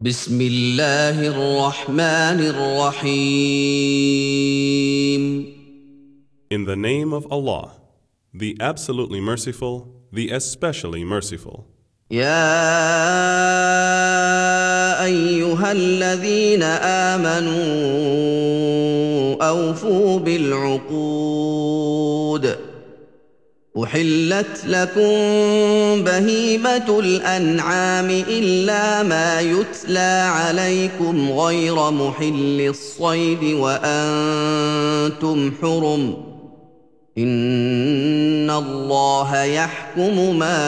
بسم الله الرحمن الرحيم. In the name of Allah, the absolutely merciful, the especially merciful. يا أيها الذين آمنوا أوفوا بالعقود أحلت لكم بهيمة الأنعام إلا ما يتلى عليكم غير محل الصيد وأنتم حرم إن الله يحكم ما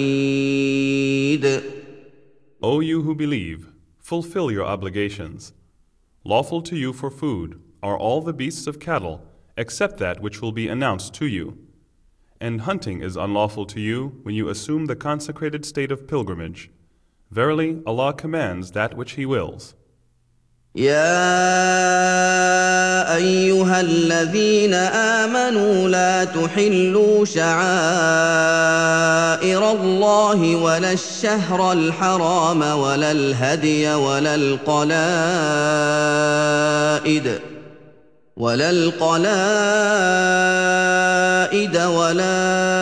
يريد. O you who believe, fulfill your obligations. Lawful to you for food are all the beasts of cattle, except that which will be announced to you. And hunting is unlawful to you when you assume the consecrated state of pilgrimage. Verily, Allah commands that which He wills. يا أيها الذين آمنوا لا تحلوا شعائر الله ولا الشهر الحرام ولا الهدي ولا القلائد ولا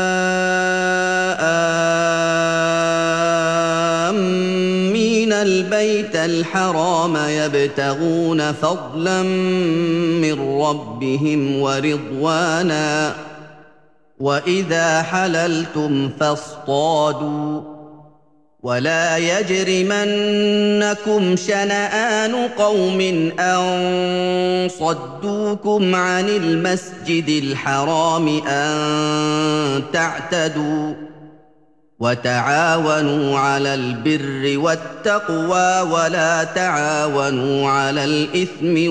آمين البيت الحرام يبتغون فضلا من ربهم ورضوانا وإذا حللتم فاصطادوا ولا يجرمنكم شنآن قوم أن صدوكم عن المسجد الحرام أن تعتدوا وتعاونوا على البر والتقوى ولا تعاونوا على الإثم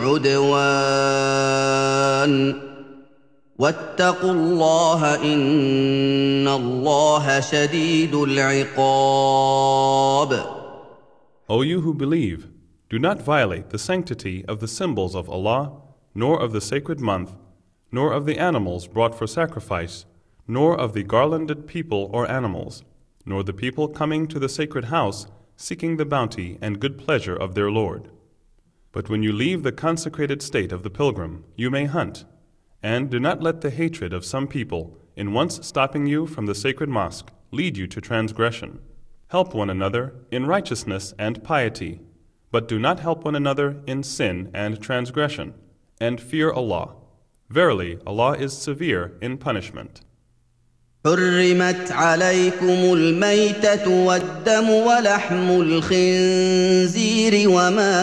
والعدوان واتقوا الله إن الله شديد العقاب. O you who believe, do not violate the sanctity of the symbols of Allah, nor of the sacred month, nor of the animals brought for sacrifice, nor of the garlanded people or animals, nor the people coming to the sacred house seeking the bounty and good pleasure of their Lord. But when you leave the consecrated state of the pilgrim, you may hunt. And do not let the hatred of some people, in once stopping you from the sacred mosque, lead you to transgression. Help one another in righteousness and piety, but do not help one another in sin and transgression. And fear Allah. Verily, Allah is severe in punishment. حرمت عليكم الميتة والدم ولحم الخنزير وما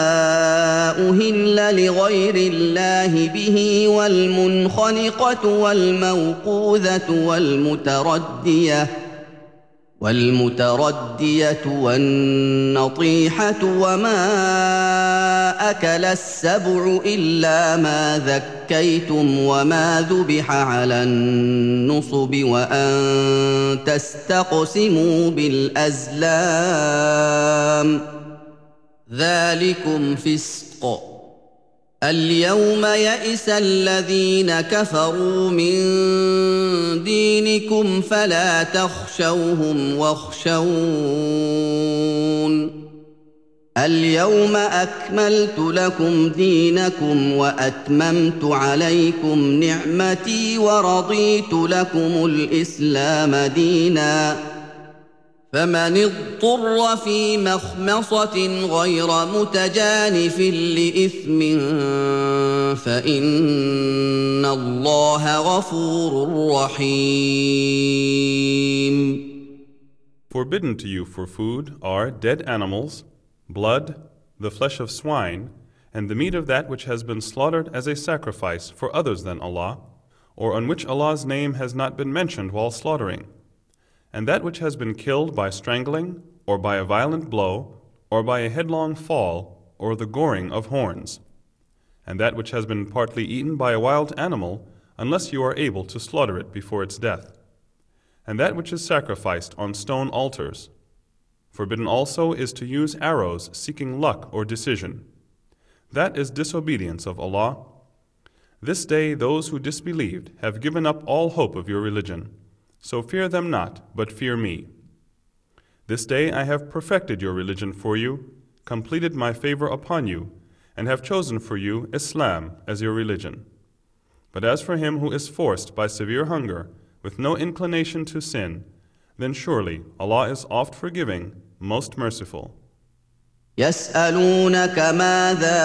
أهل لغير الله به والمنخنقة والموقوذة والمتردية والنطيحة وما أكل السبع إلا ما ذكيتم وما ذبح على النصب وأن تستقسموا بالأزلام ذلكم فسق. اليوم يئس الذين كفروا من دينكم فلا تخشوهم واخشون اليوم أكملت لكم دينكم وأتممت عليكم نعمتي ورضيت لكم الإسلام دينا فمن اضطر في مخمصة غير متجانف لإثم فإن الله غفور رحيم. Forbidden to you for food are dead animals, blood, the flesh of swine, and the meat of that which has been slaughtered as a sacrifice for others than Allah, or on which Allah's name has not been mentioned while slaughtering, and that which has been killed by strangling, or by a violent blow, or by a headlong fall, or the goring of horns, and that which has been partly eaten by a wild animal, unless you are able to slaughter it before its death, and that which is sacrificed on stone altars. Forbidden also is to use arrows seeking luck or decision. That is disobedience of Allah. This day those who disbelieved have given up all hope of your religion. So fear them not, but fear me. This day I have perfected your religion for you, completed my favor upon you, and have chosen for you Islam as your religion. But as for him who is forced by severe hunger, with no inclination to sin, then surely Allah is oft forgiving, most merciful. يسألونك ماذا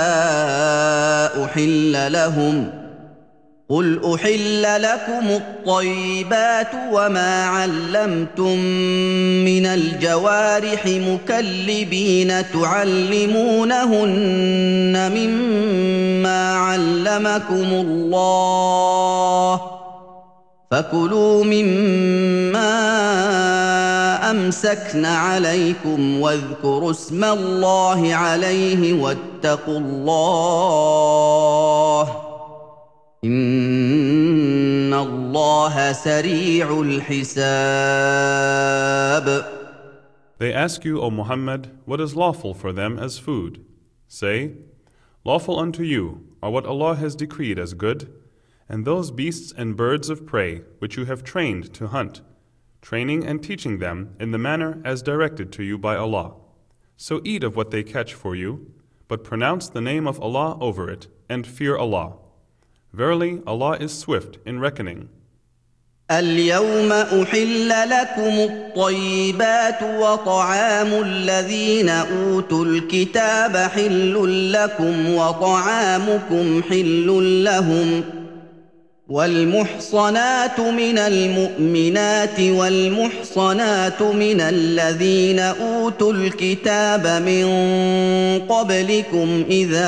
أحل لهم قل أحل لكم الطيبات وما علمتم من الجوارح مكلبين تعلمونهن مما علمكم الله فكلوا مما أمسكن عليكم واذكروا اسم الله عليه واتقوا الله إن الله سريع الحساب. They ask you, O Muhammad, what is lawful for them as food. Say, lawful unto you are what Allah has decreed as good, and those beasts and birds of prey which you have trained to hunt, training and teaching them in the manner as directed to you by Allah. So eat of what they catch for you, but pronounce the name of Allah over it, and fear Allah. Verily, Allah is swift in reckoning. اليوم أحل لكم الطيبات وطعام الذين أوتوا الكتاب حل لكم وطعامكم حل لهم والمحصنات من المؤمنات والمحصنات من الذين أوتوا الكتاب من قبلكم إذا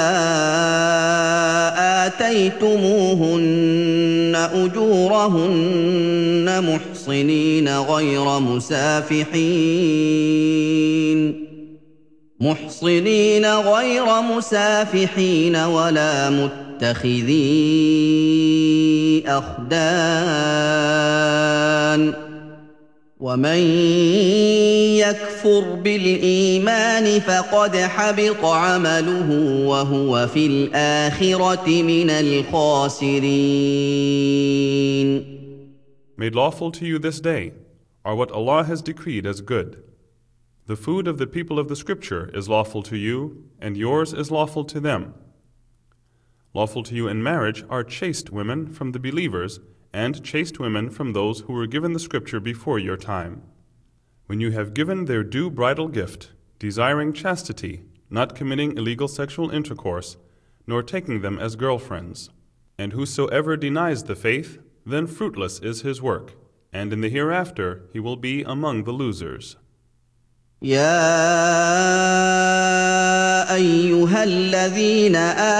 آتيتموهن أجورهن محصنين غير مسافحين ولا متخذي أخدان ومن يكفر بالإيمان فقد حبط عمله وهو في الآخرة من الخاسرين. Made lawful to you this day are what Allah has decreed as good. The food of the people of the Scripture is lawful to you, and yours is lawful to them. Lawful to you in marriage are chaste women from the believers and chaste women from those who were given the Scripture before your time. When you have given their due bridal gift, desiring chastity, not committing illegal sexual intercourse, nor taking them as girlfriends. And whosoever denies the faith, then fruitless is his work, and in the hereafter he will be among the losers. يا أيها الذين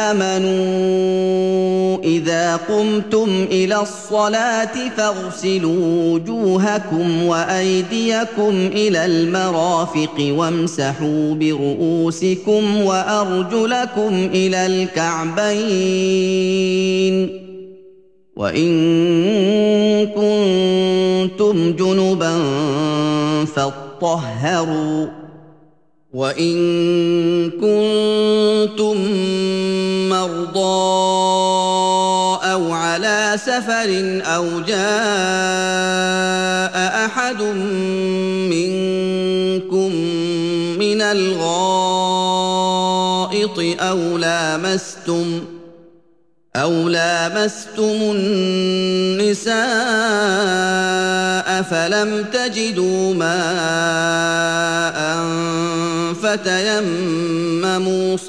آمنوا إذا قمتم إلى الصلاة فاغسلوا وجوهكم وأيديكم إلى المرافق وامسحوا برؤوسكم وأرجلكم إلى الكعبين وإن كنتم جنبا فاطهروا وإن كنتم مرضى أو على سفر أو جاء أحد منكم من الغائط أو لامستم النساء فلم تجدوا ماء فتيمموا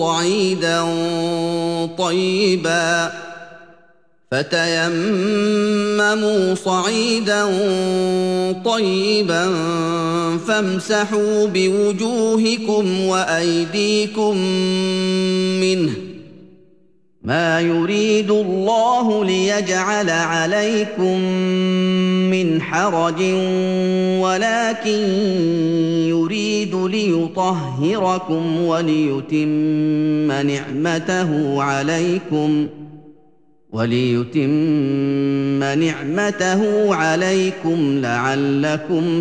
صعيدا طيبا فامسحوا بوجوهكم وأيديكم منه ما يريد الله ليجعل عليكم من حرج ولكن يريد ليطهركم وليتم نعمته عليكم لعلكم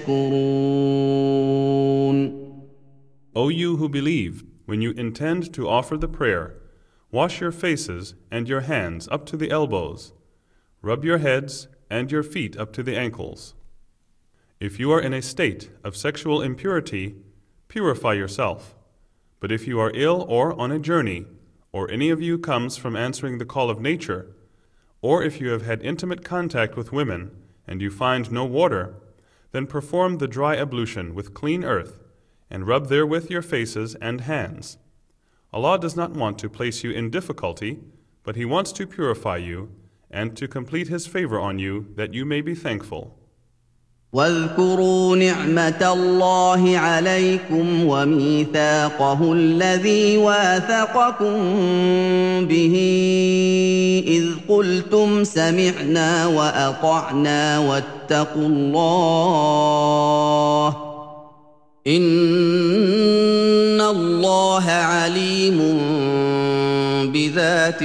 تشكرون. O you who believe, when you intend to offer the prayer, wash your faces and your hands up to the elbows. Rub your heads and your feet up to the ankles. If you are in a state of sexual impurity, purify yourself. But if you are ill or on a journey, or any of you comes from answering the call of nature, or if you have had intimate contact with women and you find no water, then perform the dry ablution with clean earth and rub therewith your faces and hands. Allah does not want to place you in difficulty, but He wants to purify you and to complete His favor on you that you may be thankful. واذكروا نعمة الله عليكم وميثاقه الذي واثقكم به إذ قلتم سمعنا وأطعنا واتقوا الله إن الله عليم بذات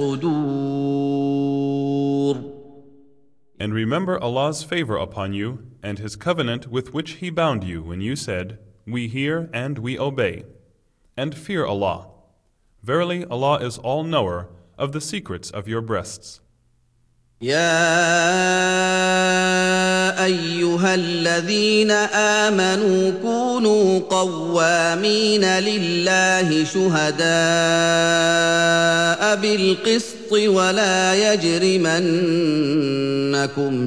الصدور. And remember Allah's favor upon you and His covenant with which He bound you when you said, "We hear and we obey." And fear Allah. Verily, Allah is all-knower of the secrets of your breasts. يا أيها الذين آمنوا كونوا قوامين لله شهداء بالقسط ولا يجرمنكم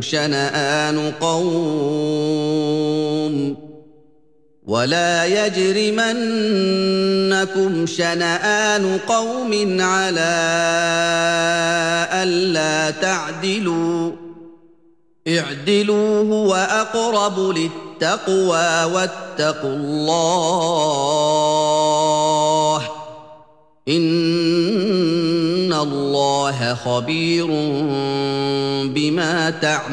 شنآن قوم على ألا تعدلوا اعدلوا هو أقرب للتقوى واتقوا الله إن الله خبير بما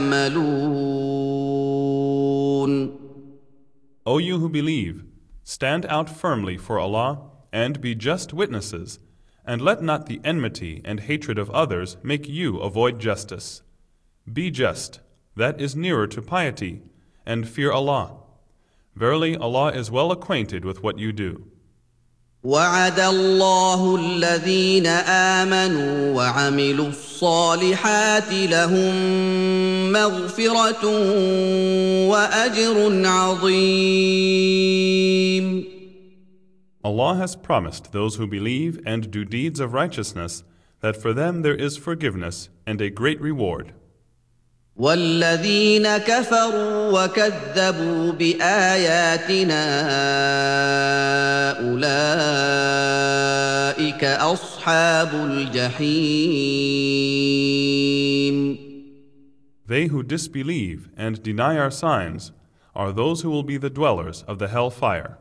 تعملون. O you who believe, stand out firmly for Allah and be just witnesses, and let not the enmity and hatred of others make you avoid justice. Be just, that is nearer to piety, and fear Allah. Verily, Allah is well acquainted with what you do. وعد الله الذين آمنوا وعملوا الصالحات لهم مغفرة وأجر عظيم. Allah has promised those who believe and do deeds of righteousness that for them there is forgiveness and a great reward. والذين كفروا وكذبوا بآياتنا أولئك أصحاب الجحيم. They who disbelieve and deny our signs are those who will be the dwellers of the hell fire.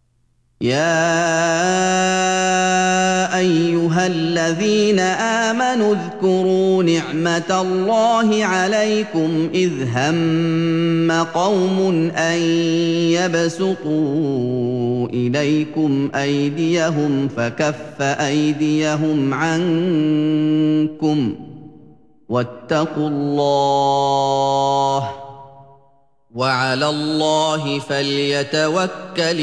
يا أيها الذين آمنوا اذكروا نعمة الله عليكم إذ هم قوم أن يبسطوا إليكم أيديهم فكف أيديهم عنكم واتقوا الله وعلى الله فليتوكل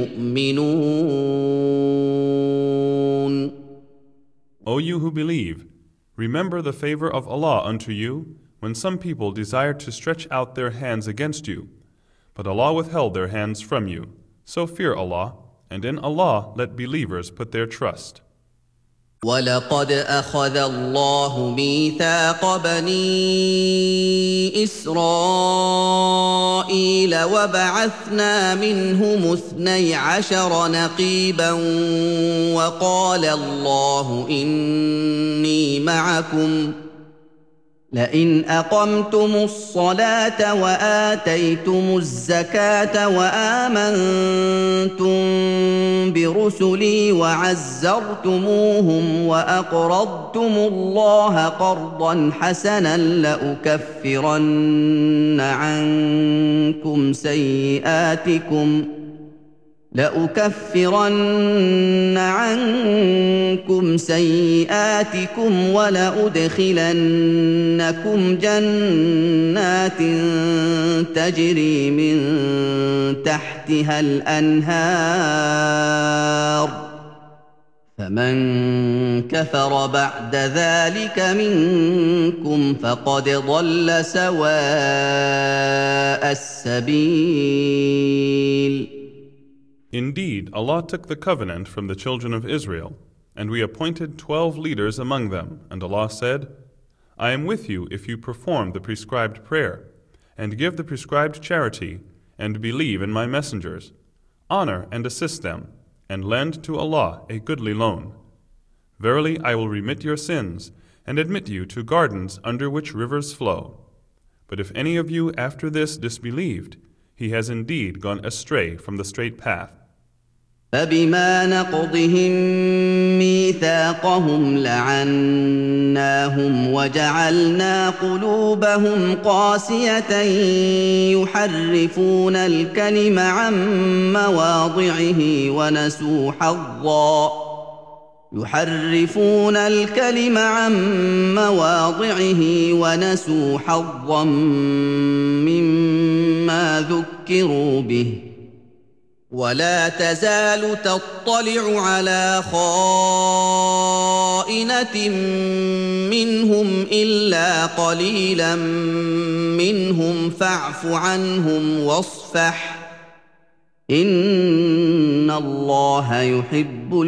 المؤمنون. O you who believe, remember the favor of Allah unto you when some people desired to stretch out their hands against you, but Allah withheld their hands from you. So fear Allah, and in Allah let believers put their trust. وَلَقَدْ أَخَذَ اللَّهُ مِيثَاقَ بَنِي إِسْرَائِيلَ وَبَعَثْنَا مِنْهُمُ 12 نَقِيبًا وَقَالَ اللَّهُ إِنِّي مَعَكُمْ لئن أقمتم الصلاة وآتيتم الزكاة وآمنتم برسلي وعزرتموهم وأقرضتم الله قرضا حسنا لأكفرن عنكم سيئاتكم ولأدخلنكم جنات تجري من تحتها الأنهار فمن كفر بعد ذلك منكم فقد ضل سواء السبيل. Indeed, Allah took the covenant from the children of Israel, and we appointed 12 leaders among them, and Allah said, I am with you if you perform the prescribed prayer, and give the prescribed charity, and believe in my messengers. Honor and assist them, and lend to Allah a goodly loan. Verily, I will remit your sins, and admit you to gardens under which rivers flow. But if any of you after this disbelieved, he has indeed gone astray from the straight path. فبما نقضهم ميثاقهم لعناهم وجعلنا قلوبهم قاسية يحرفون الكلم عن مواضعه ونسوا حظا مما ذكروا به ولا تزال تطلع على خائنة منهم إلا قليلا منهم فاعف عنهم واصفح إن الله يحب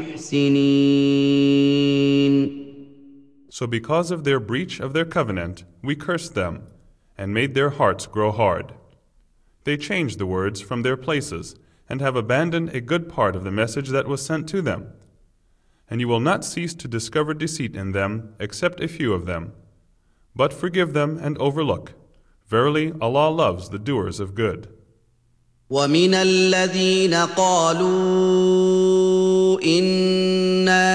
المحسنين. So because of their breach of their covenant, we cursed them and made their hearts grow hard. They changed the words from their places and have abandoned a good part of the message that was sent to them. And you will not cease to discover deceit in them except a few of them. But forgive them and overlook. Verily, Allah loves the doers of good. ومن الذين قالوا إنا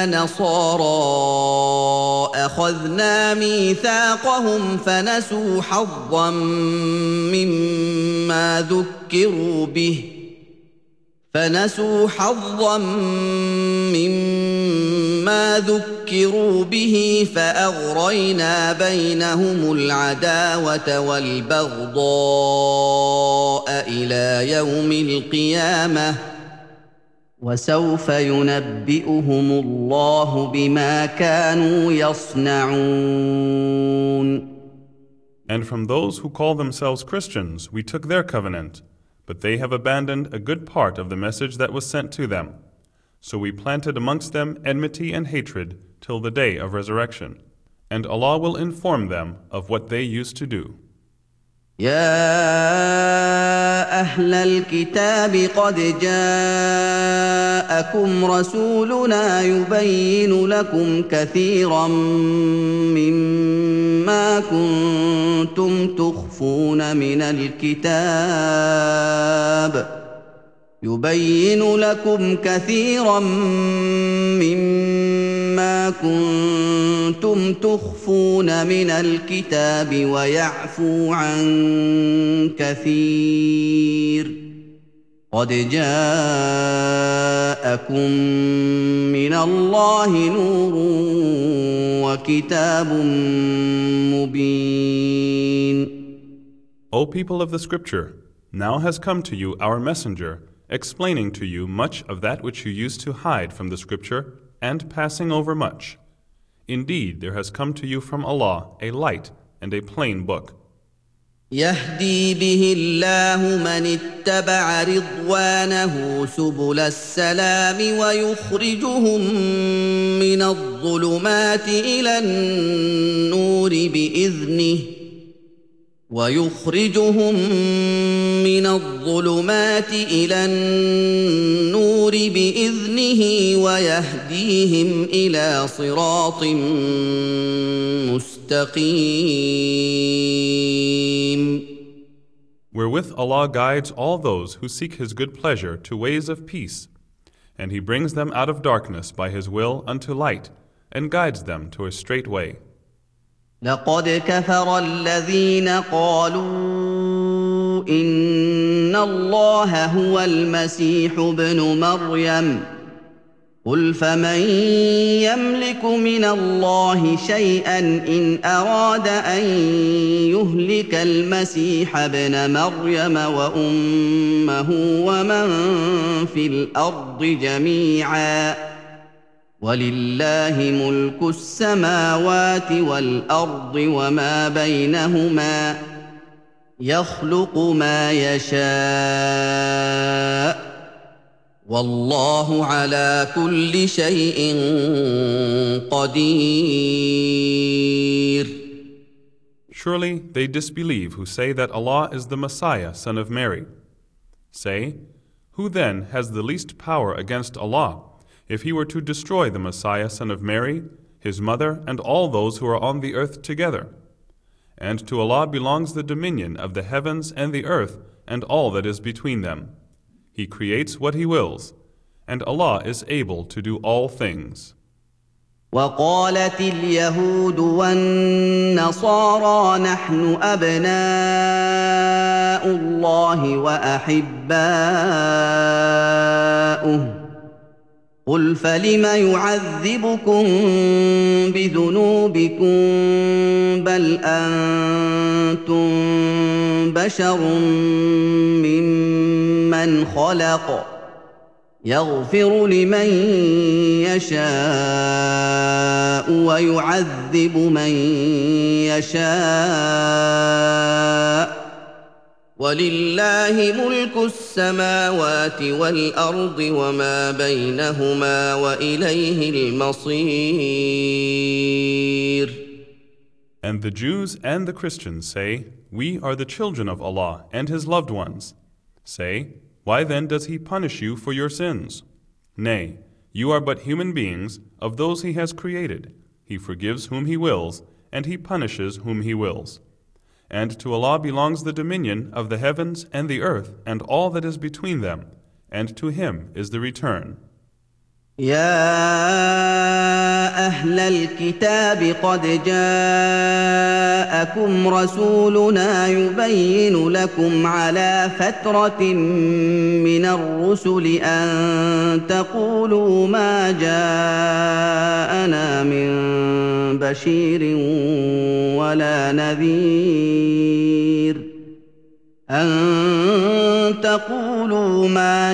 نصارى أخذنا ميثاقهم فنسوا حظا مما ذكروا به فأغرينا بينهم العداوة والبغضاء إلى يوم القيامة وسوف ينبئهم الله بما كانوا يصنعون. And from those who call themselves Christians, we took their covenant, but they have abandoned a good part of the message that was sent to them. So we planted amongst them enmity and hatred till the day of resurrection. And Allah will inform them of what they used to do. يا أهل الكتاب قد جاءكم رسولنا يبين لكم كثيرا مما كنتم تخفون من الكتاب ويعفو عن كثير قد جاءكم من الله نور وكتاب مبين. O people of the Scripture, now has come to you our messenger, explaining to you much of that which you used to hide from the Scripture, and passing over much. Indeed, there has come to you from Allah a light and a plain book. يهدي به الله من اتبع رضوانه سبل السلام ويخرجهم من الظلمات إلى النور بإذنه ويهديهم إلى صراط مستقيم. Wherewith Allah guides all those who seek His good pleasure to ways of peace, and He brings them out of darkness by His will unto light, and guides them to a straight way. لقد كفر الذين قالوا إن الله هو المسيح ابن مريم قل فمن يملك من الله شيئا إن أراد أن يهلك المسيح ابن مريم وأمه ومن في الأرض جميعا ولله ملك السماوات والأرض وما بينهما يخلق ما يشاء والله على كل شيء قدير. Surely they disbelieve who say that Allah is the Messiah, son of Mary. Say, who then has the least power against Allah, if he were to destroy the Messiah, son of Mary, his mother, and all those who are on the earth together? And to Allah belongs the dominion of the heavens and the earth and all that is between them. He creates what He wills, and Allah is able to do all things. وقالت اليهود والنصارى نحن أبناء الله وأحباؤه قل فلم يعذبكم بذنوبكم بل أنتم بشر ممن خلق يغفر لمن يشاء ويعذب من يشاء ولله ملك السماوات والأرض وما بينهما وإليه المصير. And the Jews and the Christians say, we are the children of Allah and His loved ones. Say, why then does He punish you for your sins? Nay, you are but human beings of those He has created. He forgives whom He wills, and He punishes whom He wills. And to Allah belongs the dominion of the heavens and the earth and all that is between them, and to Him is the return. يا أهل الكتاب قد جاءكم رسولنا يبين لكم على فترة من الرسل أن تقولوا ما جاءنا من بشير ولا نذير أن تقولوا ما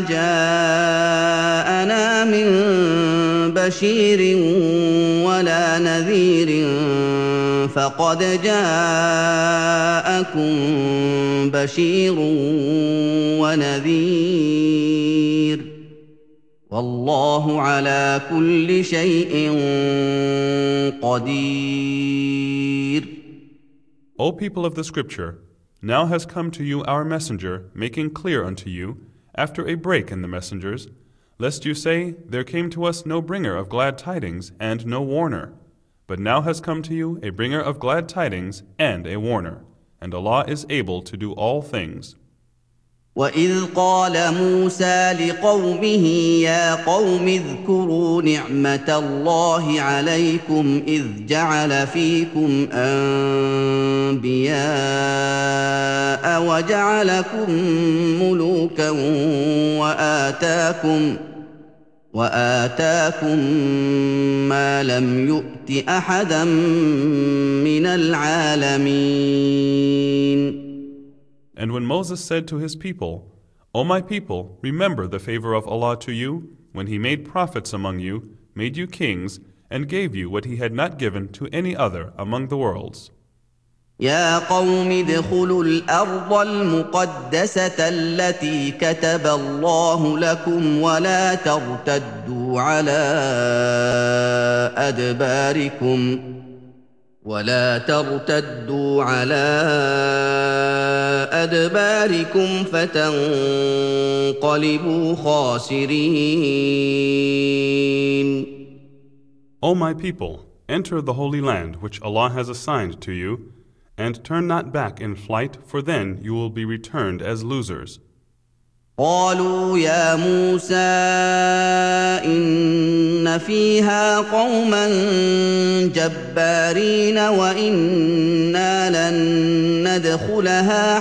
جاءنا من بشير ولا نذير فقد جاءكم بشير ونذير والله على كل شيء قدير. O people of the Scripture, now has come to you our messenger, making clear unto you, after a break in the messengers, lest you say, there came to us no bringer of glad tidings and no warner. But now has come to you a bringer of glad tidings and a warner, and Allah is able to do all things. وَإِذْ قَالَ مُوسَى لِقَوْمِهِ يَا قَوْمِ اذْكُرُوا نِعْمَةَ اللَّهِ عَلَيْكُمْ إِذْ جَعَلَ فِيكُمْ أَنبِيَاءَ وَجَعَلَكُم مُّلُوكًا وَآتَاكُم مَّا لَمْ يُؤْتِ أَحَدًا مِّنَ الْعَالَمِينَ. And when Moses said to his people, O my people, remember the favor of Allah to you, when He made prophets among you, made you kings, and gave you what He had not given to any other among the worlds. يا قوم ادخلوا الأرض المقدسة التي كتب الله لكم ولا ترتدوا على أدباركم فتنقلبوا خاسرين. O my people, enter the holy land which Allah has assigned to you, and turn not back in flight, for then you will be returned as losers. قالوا يا موسى إن فيها قوما جبارين وإنا لن ندخلها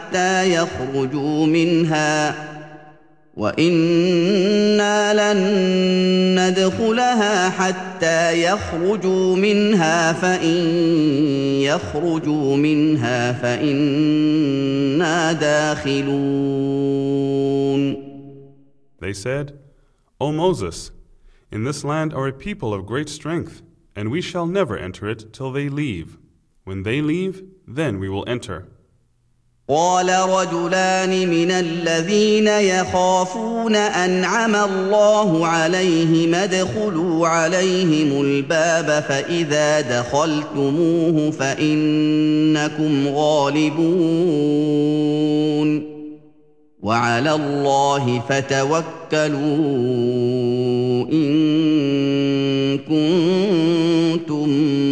حتى يخرجوا منها فإن يخرجوا منها فإنا داخلون. They said, O Moses, In this land are a people of great strength, and we shall never enter it till they leave. When they leave, then we will enter. قال رجلان من الذين يخافون أنعم الله عليهم ادخلوا عليهم الباب فإذا دخلتموه فإنكم غالبون وعلى الله فتوكلوا إن كنتم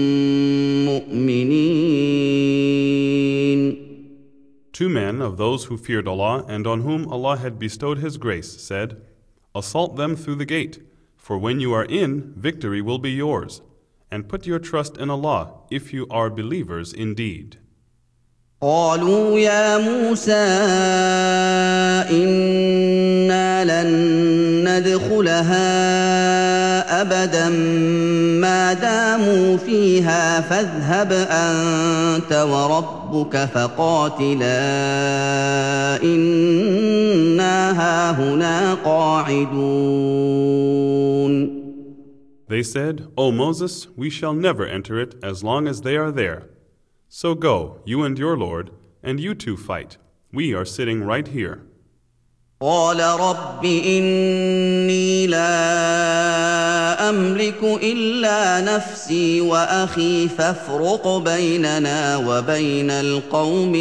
مؤمنين. Two men of those who feared Allah and on whom Allah had bestowed His grace said, "Assault them through the gate, for when you are in, victory will be yours. And put your trust in Allah if you are believers indeed." قالوا يا موسى إنا لن ندخلها أبدا ما داموا فيها فاذهب أنت وربك فقاتلا إنا هاهنا قاعدون. They said, "O Moses, we shall never enter it as long as they are there. So go, you and your Lord, and you two fight. We are sitting right here." قال رب إني لا أملك إلا نفسي وأخي فافرق بيننا وبين القوم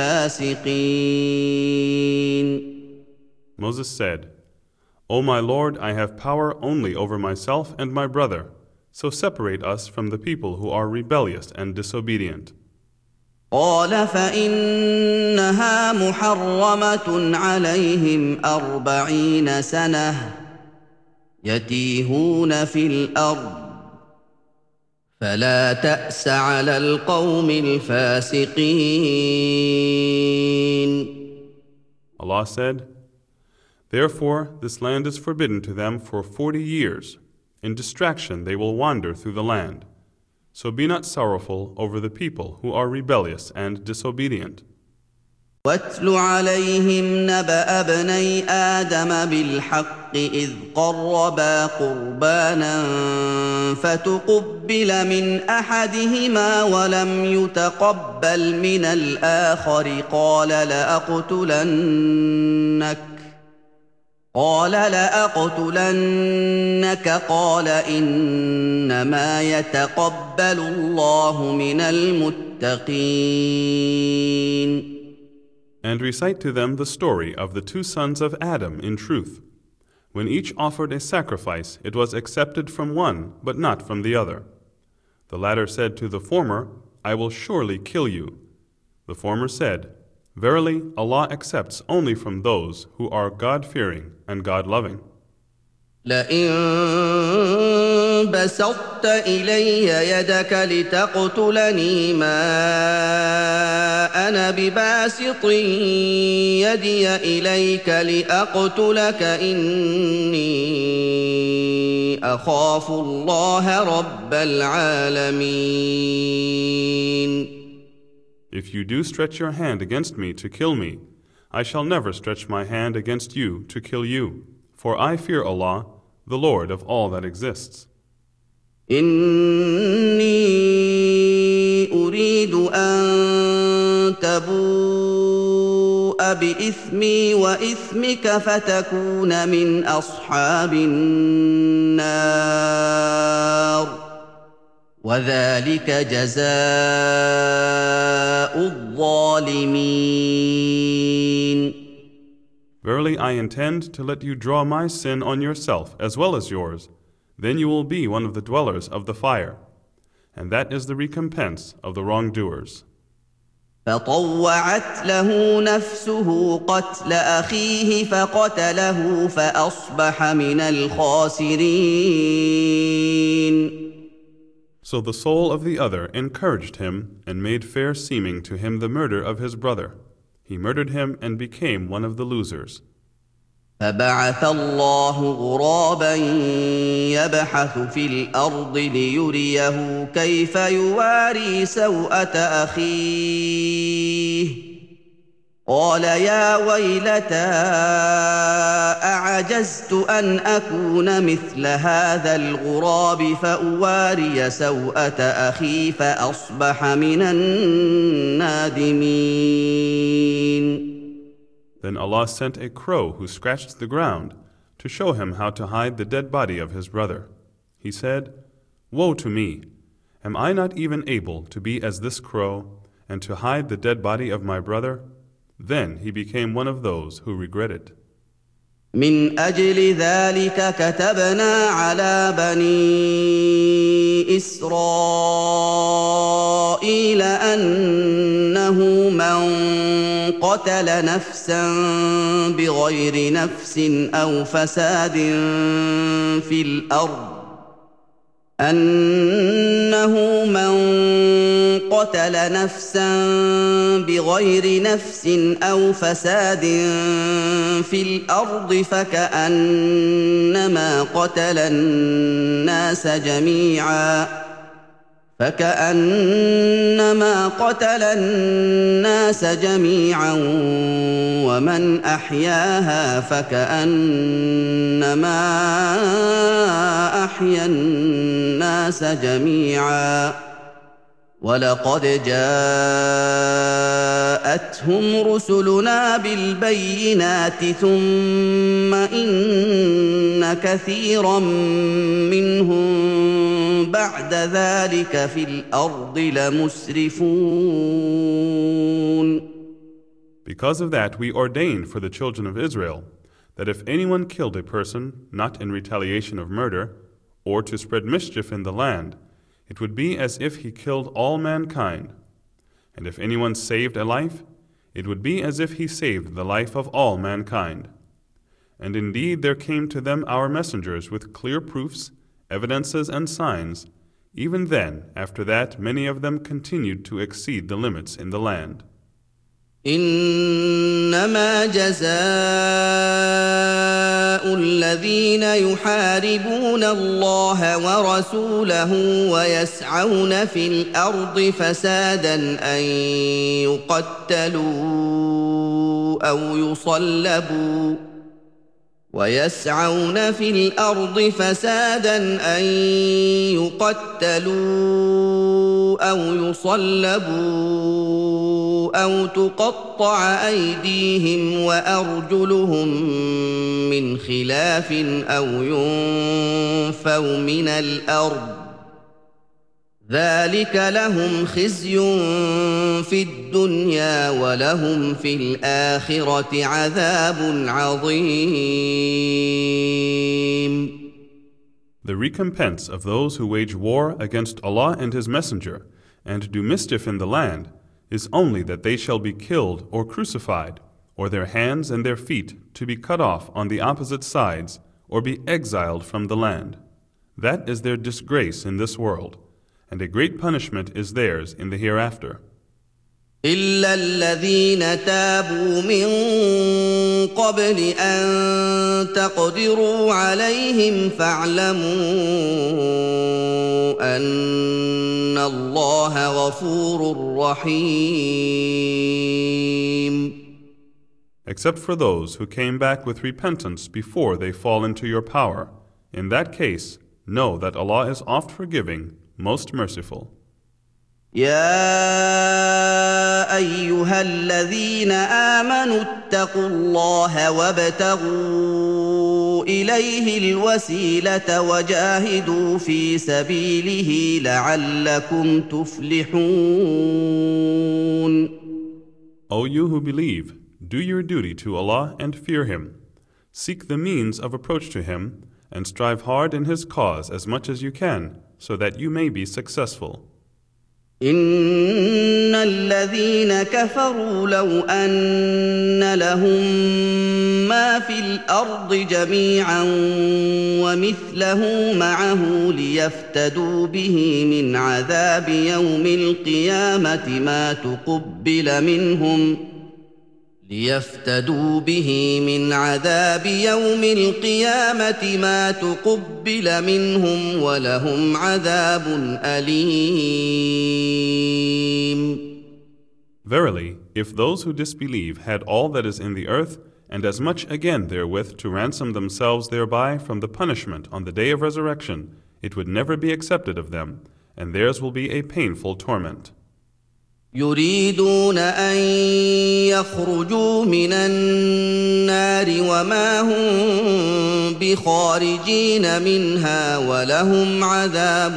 الفاسقين. Moses said, "O my Lord, I have power only over myself and my brother, so separate us from the people who are rebellious and disobedient." قال فإنها محرمة عليهم 40 سنة يتيهون في الأرض فلا تأس على القوم الفاسقين. Allah said, "Therefore this land is forbidden to them for 40 years. In distraction they will wander through the land. So be not sorrowful over the people who are rebellious and disobedient." واتل عليهم نبأ ابني آدم بالحق إذ قربا قربانا فتقبل من أحدهما ولم يتقبل من الآخر قال لأقتلنك قال إنما يتقبل الله من المتقين. And recite to them the story of the two sons of Adam in truth. When each offered a sacrifice, it was accepted from one, but not from the other. The latter said to the former, "I will surely kill you." The former said, "Verily, Allah accepts only from those who are God-fearing and God-loving." لئن بسطت إلي يدك لتقتلني ما أنا بباسط يدي إليك لأقتلك إني أخاف الله رب العالمين. If you do stretch your hand against me to kill me, I shall never stretch my hand against you to kill you, for I fear Allah, the Lord of all that exists. إني أريد أن تبوء بإثمي وإثمك فتكون من أصحاب النار وذلك جزاء الظالمين. Verily, I intend to let you draw my sin on yourself as well as yours. Then you will be one of the dwellers of the fire. And that is the recompense of the wrongdoers. فطوعت له نفسه قتل أخيه فقتله فأصبح من الخاسرين. So the soul of the other encouraged him and made fair seeming to him the murder of his brother. He murdered him and became one of the losers. فبعث الله غرابا يبحث في الأرض ليريه كيف يواري سوءة أخيه قال يا ويلتى أعجزت أن أكون مثل هذا الغراب فأواري سوءة أخي فأصبح من النادمين. Then Allah sent a crow who scratched the ground to show him how to hide the dead body of his brother. He said, "Woe to me! Am I not even able to be as this crow and to hide the dead body of my brother?" Then he became one of those who regretted. من أجل ذلك كتبنا على بني إسرائيل أنه من قتل نفسا بغير نفس أو فساد في الأرض أنه من قتل نفسا بغير نفس أو فساد في الأرض فكأنما قتل الناس جميعا ومن أحياها فكأنما أحيا الناس جميعا ولقد جاءتهم رسلنا بالبينات ثم إن كثيرا منهم بعد ذلك في الأرض لمسرفون. Because of that we ordained for the children of Israel that if anyone killed a person not in retaliation of murder or to spread mischief in the land, it would be as if he killed all mankind. And if anyone saved a life, it would be as if he saved the life of all mankind. And indeed there came to them our messengers with clear proofs, evidences and signs. Even then, after that, many of them continued to exceed the limits in the land. إنما جزاء الذين يحاربون الله ورسوله ويسعون في الأرض فسادا أن يقتلوا أو يصلبوا أو تقطع أيديهم وأرجلهم من خلاف أو ينفوا من الأرض ذلك لهم خزي في الدنيا ولهم في الآخرة عذاب عظيم. The recompense of those who wage war against Allah and His Messenger and do mischief in the land is only that they shall be killed or crucified, or their hands and their feet to be cut off on the opposite sides, or be exiled from the land. That is their disgrace in this world, and a great punishment is theirs in the hereafter. إلا الذين تابوا من قبل أن تقدروا عليهم فاعلموا أن الله غفور رحيم. Except for those who came back with repentance before they fall into your power. In that case, know that Allah is oft forgiving, most merciful. يا أيها الذين آمنوا اتقوا الله وابتغوا إليه الوسيلة وجاهدوا في سبيله لعلكم تفلحون. O you who believe, do your duty to Allah and fear Him. Seek the means of approach to Him and strive hard in His cause as much as you can so that you may be successful. إن الذين كفروا لو أن لهم ما في الأرض جميعا ومثله معه ليفتدوا به من عذاب يوم القيامة ما تقبل منهم ولهم عذاب أليم. Verily, if those who disbelieve had all that is in the earth, and as much again therewith to ransom themselves thereby from the punishment on the day of resurrection, it would never be accepted of them, and theirs will be a painful torment. يريدون أن يخرجوا من النار وما هم بخارجين منها ولهم عذاب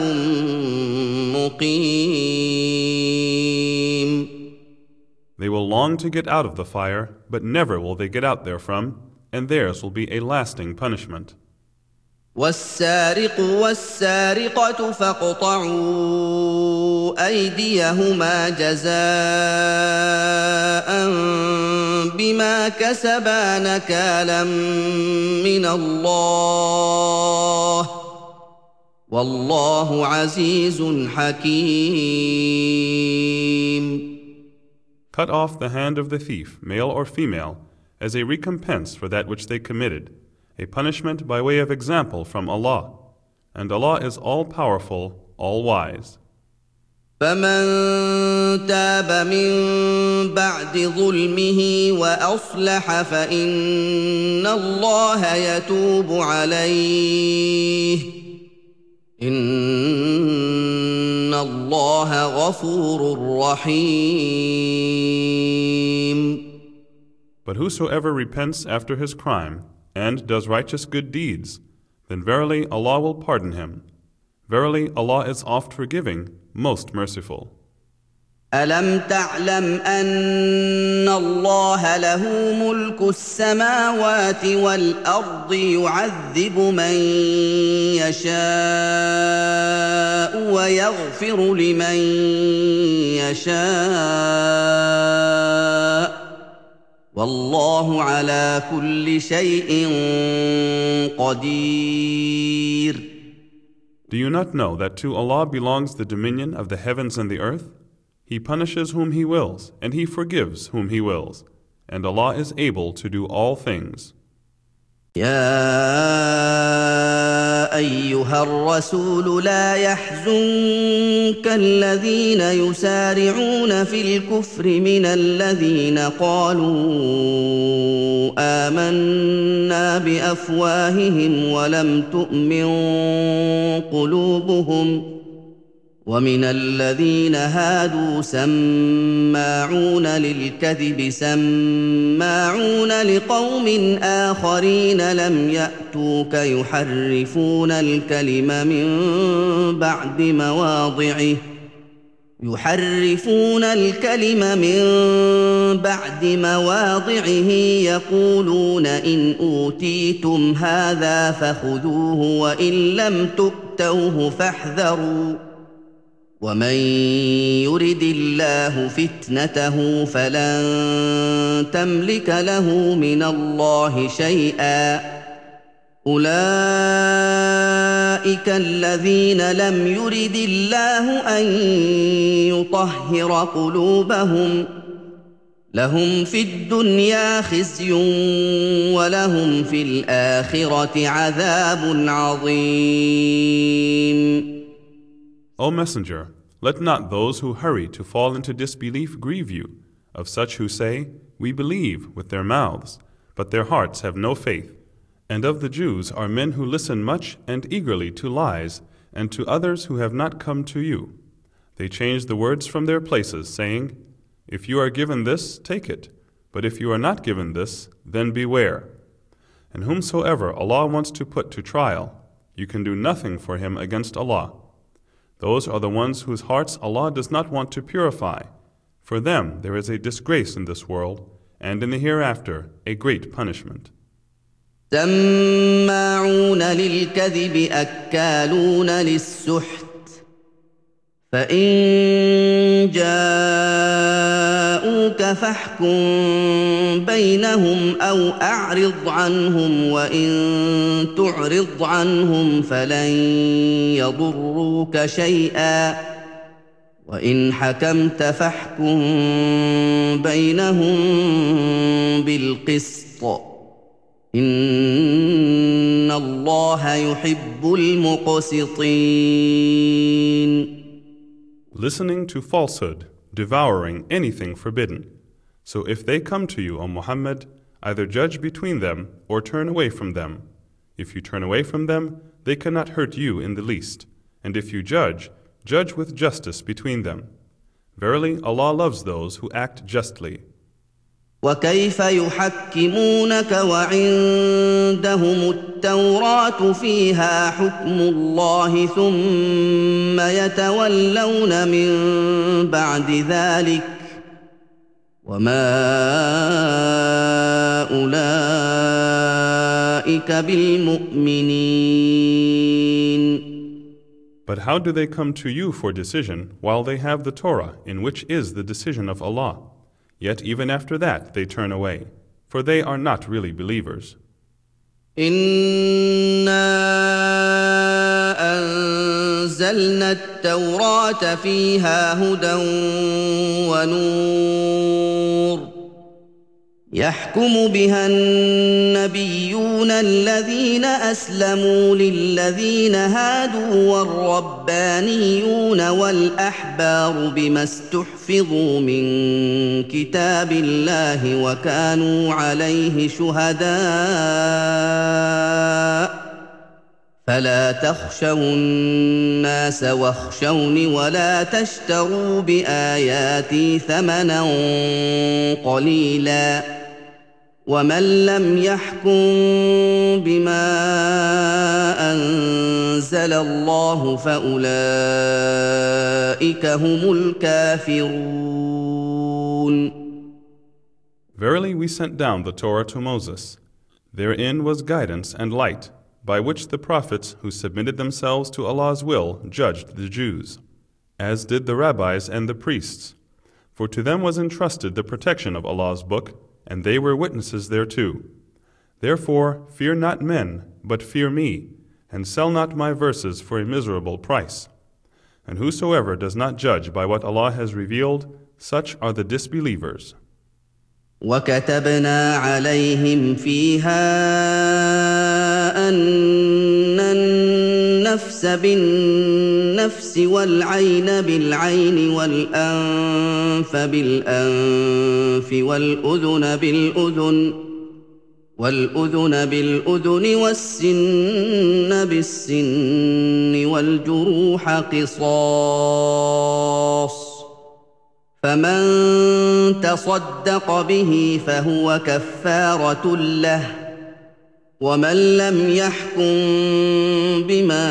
مقيم. They will long to get out of the fire, but never will they get out therefrom, and theirs will be a lasting punishment. والسارق والسارقة فاقطعوا أيديهما جزاء بما كسبا نكالا من الله والله عزيز حكيم. Cut off the hand of the thief, male or female, as a recompense for that which they committed, a punishment by way of example from Allah, and Allah is all-powerful, all-wise. فمن تاب من بعد ظلمه وأصلح فإن الله يتوب عليه إن الله غفور رحيم. But whosoever repents after his crime and does righteous good deeds, then verily Allah will pardon him. Verily Allah is oft forgiving, most merciful. ألم تعلم أن الله له ملك السماوات والأرض يعذب من يشاء ويغفر لمن يشاء والله على كل شيء قدير. Do you not know that to Allah belongs the dominion of the heavens and the earth? He punishes whom He wills, and He forgives whom He wills, and Allah is able to do all things. يا أيها الرسول لا يحزنك الذين يسارعون في الكفر من الذين قالوا آمنا بأفواههم ولم تؤمن قلوبهم ومن الذين هادوا سماعون للكذب سماعون لقوم آخرين لم يأتوك يحرفون الكلم من بعد مواضعه يقولون إن أوتيتم هذا فخذوه وإن لم تؤتوه فاحذروا ومن يرد الله فتنته فلن تملك له من الله شيئا أولئك الذين لم يرد الله أن يطهر قلوبهم لهم في الدنيا خزي ولهم في الآخرة عذاب عظيم. O Messenger, let not those who hurry to fall into disbelief grieve you, of such who say, We believe with their mouths, but their hearts have no faith. And of the Jews are men who listen much and eagerly to lies, and to others who have not come to you. They change the words from their places, saying, If you are given this, take it, but if you are not given this, then beware. And whomsoever Allah wants to put to trial, you can do nothing for him against Allah. Those are the ones whose hearts Allah does not want to purify. For them there is a disgrace in this world, and in the hereafter a great punishment. سماعون للكذب أكالون للسحت فإن جاءوك فاحكم بينهم أو أعرض عنهم وإن تعرض عنهم فلن يضروك شيئا وإن حكمت فاحكم بينهم بالقسط إن الله يحب المقسطين. Listening to falsehood, devouring anything forbidden. So if they come to you, O Muhammad, either judge between them or turn away from them. If you turn away from them, they cannot hurt you in the least. And if you judge, judge with justice between them. Verily, Allah loves those who act justly. وكيف يحكمونك وعندهم التوراة فيها حكم الله ثم يتولون من بعد ذلك وما أولئك بالمؤمنين. But how do they come to you for decision while they have the Torah, in which is the decision of Allah? Yet even after that they turn away, for they are not really believers. إنا أنزلنا التوراة فيها هدى ونور يحكم بها النبيون الذين أسلموا للذين هادوا والربانيون والأحبار بما استحفظوا من كتاب الله وكانوا عليه شهداء فلا تخشوا الناس واخشوني ولا تشتروا بآياتي ثمنا قليلا ومن لم يحكم بما أنزل الله فأولئك هم الكافرون. Verily we sent down the Torah to Moses. Therein was guidance and light, by which the prophets who submitted themselves to Allah's will judged the Jews, as did the rabbis and the priests. For to them was entrusted the protection of Allah's book, and they were witnesses thereto. Therefore, fear not men, but fear me, and sell not my verses for a miserable price. And whosoever does not judge by what Allah has revealed, such are the disbelievers. وكتبنا عليهم فيها أن النفس بالنفس والعين بالعين والأنف بالأنف والأذن بالأذن والسن بالسن والجروح قصاص فمن تصدق به فهو كفارة له ومن لم يحكم بما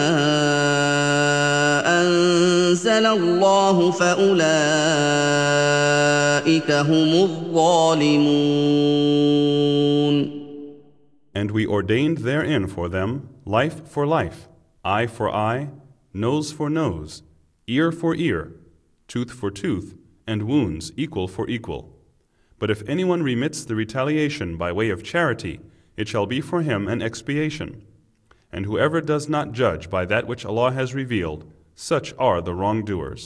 أنزل الله فأولئك هم الظالمون. And we ordained therein for them life for life, eye for eye, nose for nose, ear for ear, tooth for tooth, and wounds equal for equal. But if anyone remits the retaliation by way of charity, it shall be for him an expiation. And whoever does not judge by that which Allah has revealed, such are the wrongdoers.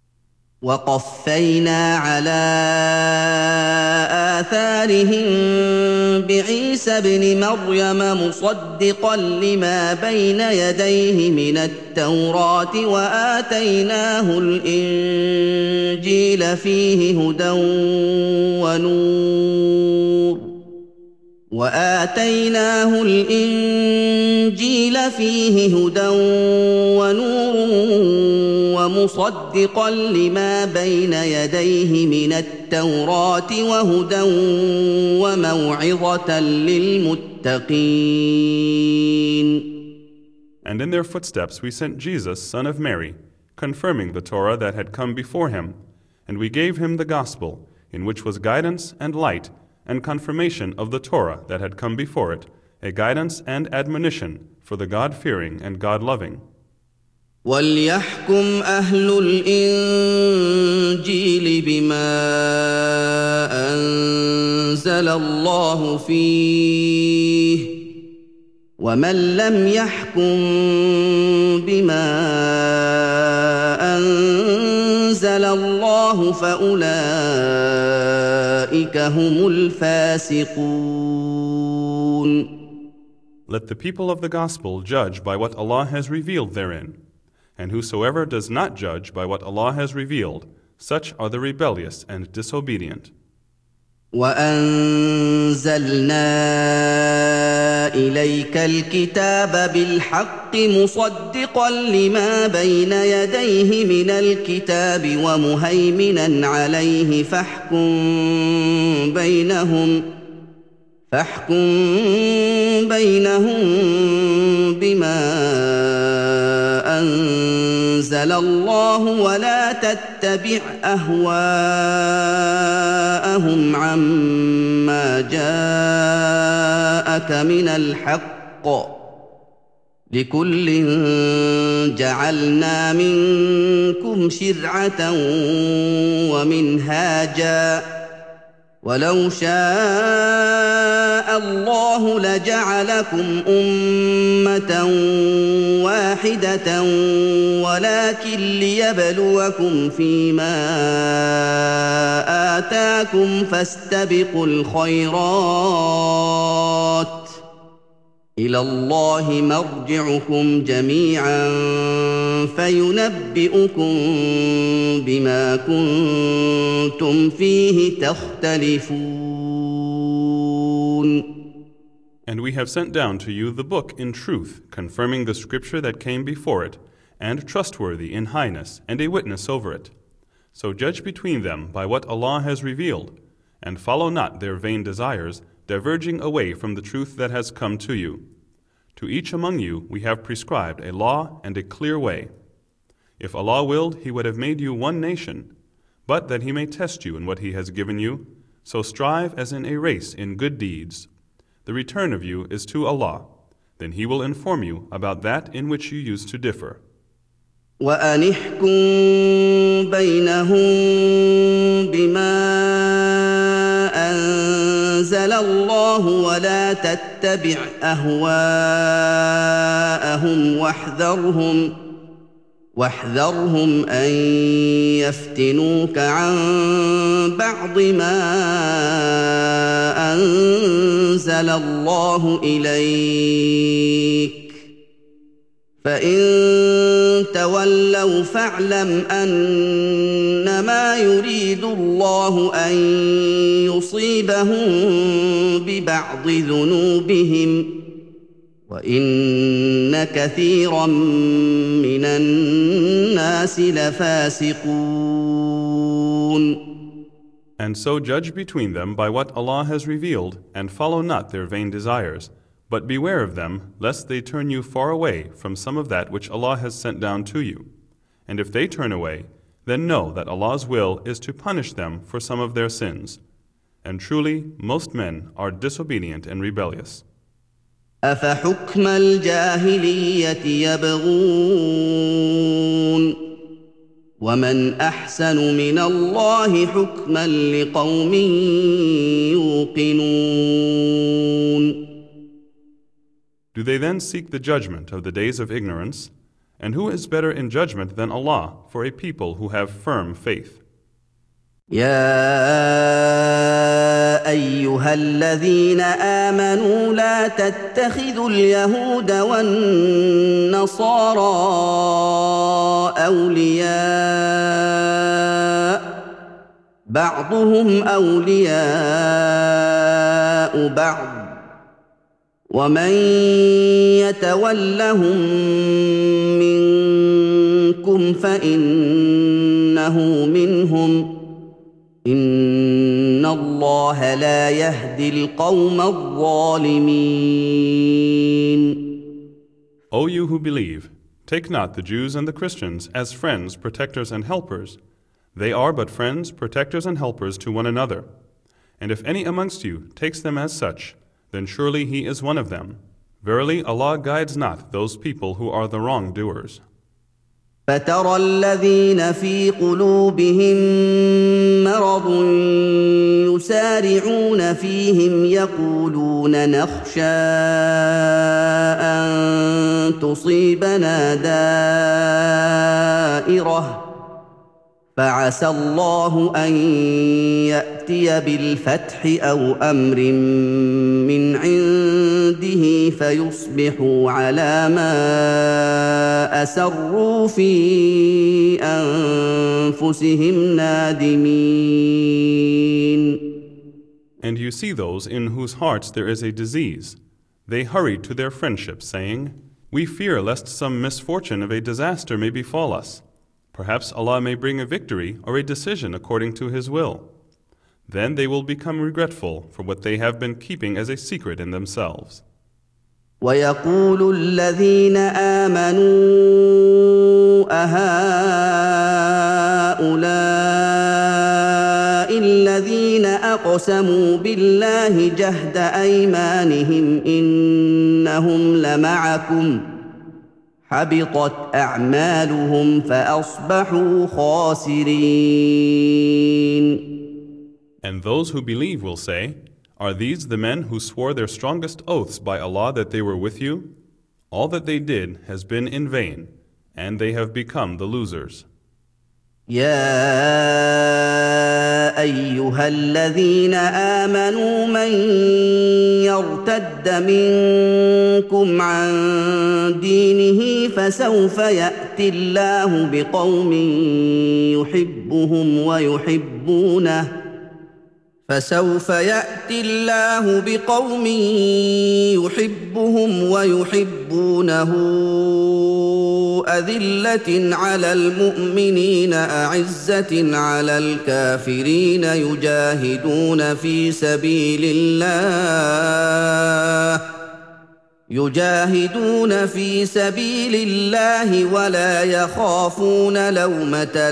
وقفينا على آثارهم بعيسى ابن مريم مصدقا لما بين يديه من التوراة وآتيناه الإنجيل فيه هدى ونور ومصدقا لما بين يديه من التوراة وهدى وموعظة للمتقين. And in their footsteps we sent Jesus, son of Mary, confirming the Torah that had come before him, and we gave him the gospel, in which was guidance and light, and confirmation of the Torah that had come before it, a guidance and admonition for the God-fearing and God-loving. وَلْيَحْكُمْ أَهْلُ الْإِنجِيلِ بِمَا أَنزَلَ اللَّهُ فِيهِ وَمَن لَّمْ يَحْكُم بِمَا أَنزَلَ اللَّهُ فَأُولَئِكَ هُمُ الْفَاسِقُونَ. Let the people of the gospel judge by what Allah has revealed therein. And whosoever does not judge by what Allah has revealed, such are the rebellious and disobedient. وأنزلنا إليك الكتاب بالحق مصدقا لما بين يديه من الكتاب ومهيمنا عليه فاحكم بينهم بما أنزل الله ولا تتبع أهواءهم عما جاءك من الحق لكل جعلنا منكم شرعة ومنهاجا ولو شاء الله لجعلكم أمة واحدة ولكن ليبلوكم فيما آتاكم فاستبقوا الخيرات إلى الله مرجعكم جميعا فينبئكم بما كنتم فيه تختلفون. And we have sent down to you the book in truth, confirming the scripture that came before it, and trustworthy in highness, and a witness over it. So judge between them by what Allah has revealed, and follow not their vain desires, diverging away from the truth that has come to you. To each among you we have prescribed a law and a clear way. If Allah willed, He would have made you one nation, but that He may test you in what He has given you, so strive as in a race in good deeds. The return of you is to Allah, then He will inform you about that in which you used to differ. وأن احكم بينهم بما أنزل الله ولا تتبع أهواءهم واحذرهم أن يفتنوك عن بعض ما أنزل الله إليك فإن تولوا فاعلم أنما يريد الله أن يصيبهم ببعض ذنوبهم وإن كثيرا من الناس لفاسقون. And so judge between them by what Allah has revealed, and follow not their vain desires. But beware of them, lest they turn you far away from some of that which Allah has sent down to you. And if they turn away, then know that Allah's will is to punish them for some of their sins. And truly, most men are disobedient and rebellious. أفحكم الجاهلية يبغون ومن أحسن من الله حكما لقوم يوقنون. Do they then seek the judgment of the days of ignorance? And who is better in judgment than Allah for a people who have firm faith? يا أيها الذين آمنوا لا تتخذوا اليهود والنصارى أولياء بعضهم أولياء بعض ومن يتولهم منكم فإنه منهم إن الله لا يهدي القوم الظالمين. O you who believe, take not the Jews and the Christians as friends, protectors, and helpers. They are but friends, protectors, and helpers to one another. And if any amongst you takes them as such, then surely he is one of them. Verily, Allah guides not those people who are the wrongdoers. فترى الذين في قلوبهم مرض يسارعون فيهم يقولون نخشى أن تصيبنا دائرة فعسى الله أن يأتي بالفتح أو أمر من عنده فيصبحوا على ما أسروا في أنفسهم نادمين. And you see those in whose hearts there is a disease. They hurry to their friendship, saying, "We fear lest some misfortune of a disaster may befall us. Perhaps Allah may bring a victory or a decision according to His will." Then they will become regretful for what they have been keeping as a secret in themselves. ويقول الذين آمنوا أهؤلاء الذين أقسموا بالله جهد أيمانهم إنهم لمعكم حبطت أعمالهم فأصبحوا خاسرين. And those who believe will say, "Are these the men who swore their strongest oaths by Allah that they were with you? All that they did has been in vain, and they have become the losers." يا أيها الذين آمنوا من يرتد منكم عن دينه فسوف يأتي الله بقوم يحبهم ويحبونه أذلة على المؤمنين أعزة على الكافرين يجاهدون في سبيل الله ولا يخافون لومة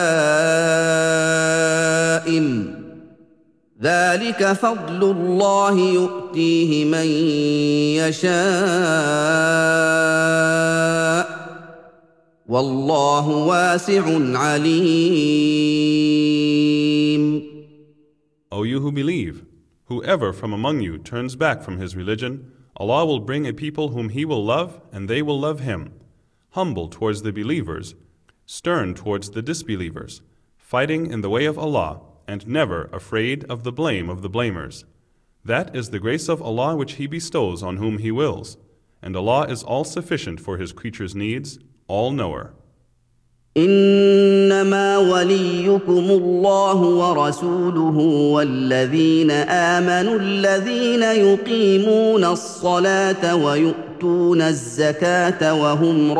لائم ذلك فضل الله يؤتيه من يشاء والله واسع عليم. O you who believe, whoever from among you turns back from his religion, Allah will bring a people whom He will love, and they will love Him, humble towards the believers, stern towards the disbelievers, fighting in the way of Allah, and never afraid of the blame of the blamers. That is the grace of Allah which He bestows on whom He wills, and Allah is all-sufficient for His creatures' needs, all-knower. إنما وليكم الله ورسوله والذين آمنوا الذين يقيمون الصلاة ويؤتون الزكاة وهم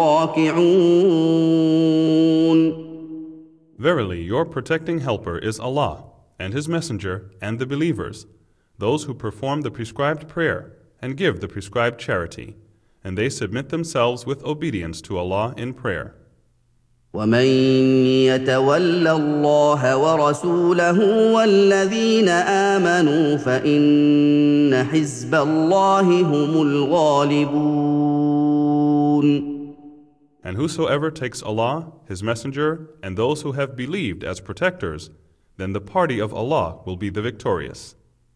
راكعون. Verily, your protecting helper is Allah, and His Messenger, and the believers, those who perform the prescribed prayer, and give the prescribed charity, and they submit themselves with obedience to Allah in prayer. ومن يتول الله ورسوله والذين آمنوا فإن حزب الله هم الغالبون. And whosoever takes Allah, His Messenger, and those who have believed as protectors, then the party of Allah will be the victorious.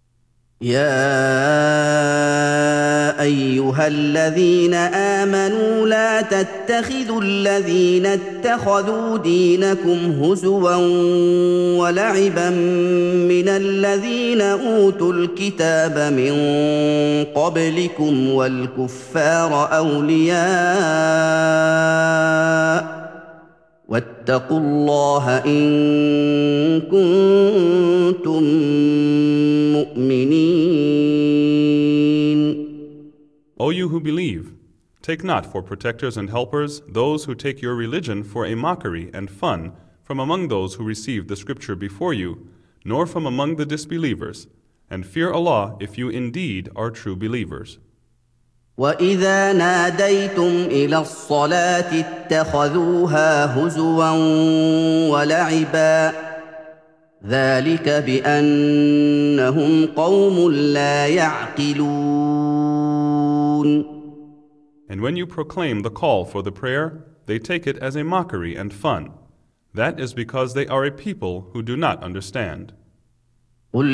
يا أيها الذين آمنوا لا تتخذوا الذين اتخذوا دينكم هزوا ولعبا من الذين أوتوا الكتاب من قبلكم والكفار أولياء واتقوا الله إن كنتم مؤمنين. O you who believe, take not for protectors and helpers those who take your religion for a mockery and fun from among those who received the scripture before you, nor from among the disbelievers, and fear Allah if you indeed are true believers. وَإِذَا نَادَيْتُمْ إِلَى الصَّلَاةِ اتَّخَذُوهَا هُزُوًا وَلَعِبًا ذَلِكَ بِأَنَّهُمْ قَوْمٌ لَا يَعْقِلُونَ. And when you proclaim the call for the prayer, they take it as a mockery and fun. That is because they are a people who do not understand. قُلْ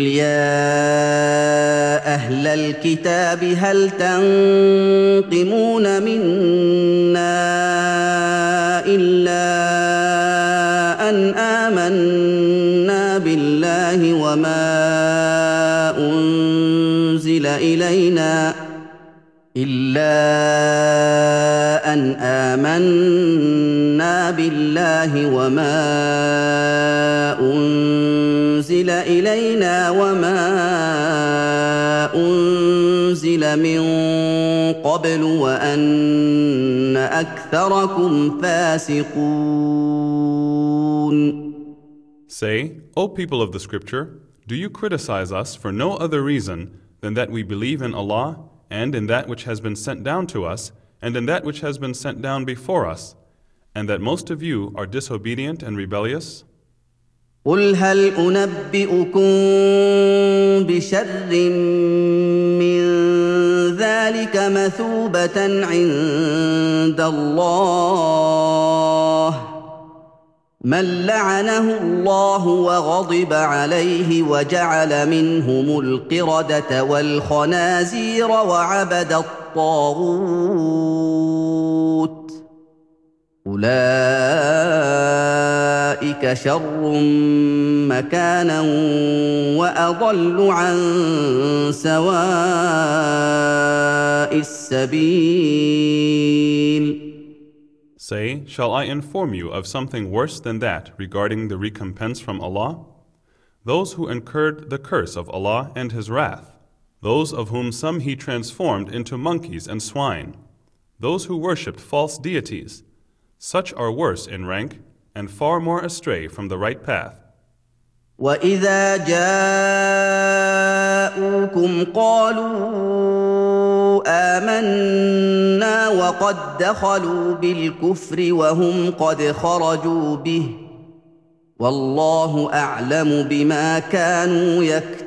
يَا أَهْلَ الْكِتَابِ هَلْ تَنقِمُونَ مِنَّا إِلَّا أَنْ آمَنَّا بِاللَّهِ وَمَا أُنزِلَ أن آمنا بالله وما أنزل إلينا وما أنزل من قبل وأن أكثركم فاسقون. Say, O people of the scripture, do you criticize us for no other reason than that we believe in Allah and in that which has been sent down to us and in that which has been sent down before us, and that most of you are disobedient and rebellious? قل هل أنبئكم بشر من ذلك مثوبة عند الله من لعنه الله وغضب عليه وجعل منهم القردة والخنازير وعبد الطاغوت أولئك شر مكانا وأضل عن سواء السبيل. Say, shall I inform you of something worse than that regarding the recompense from Allah? Those who incurred the curse of Allah and His wrath, those of whom some He transformed into monkeys and swine, those who worshipped false deities, such are worse in rank and far more astray from the right path. وَإِذَا جَاءُوكُمْ قَالُوا آمَنَّا وَقَدْ دَخَلُوا بِالْكُفْرِ وَهُمْ قَدْ خَرَجُوا بِهِ وَاللَّهُ أَعْلَمُ بِمَا كَانُوا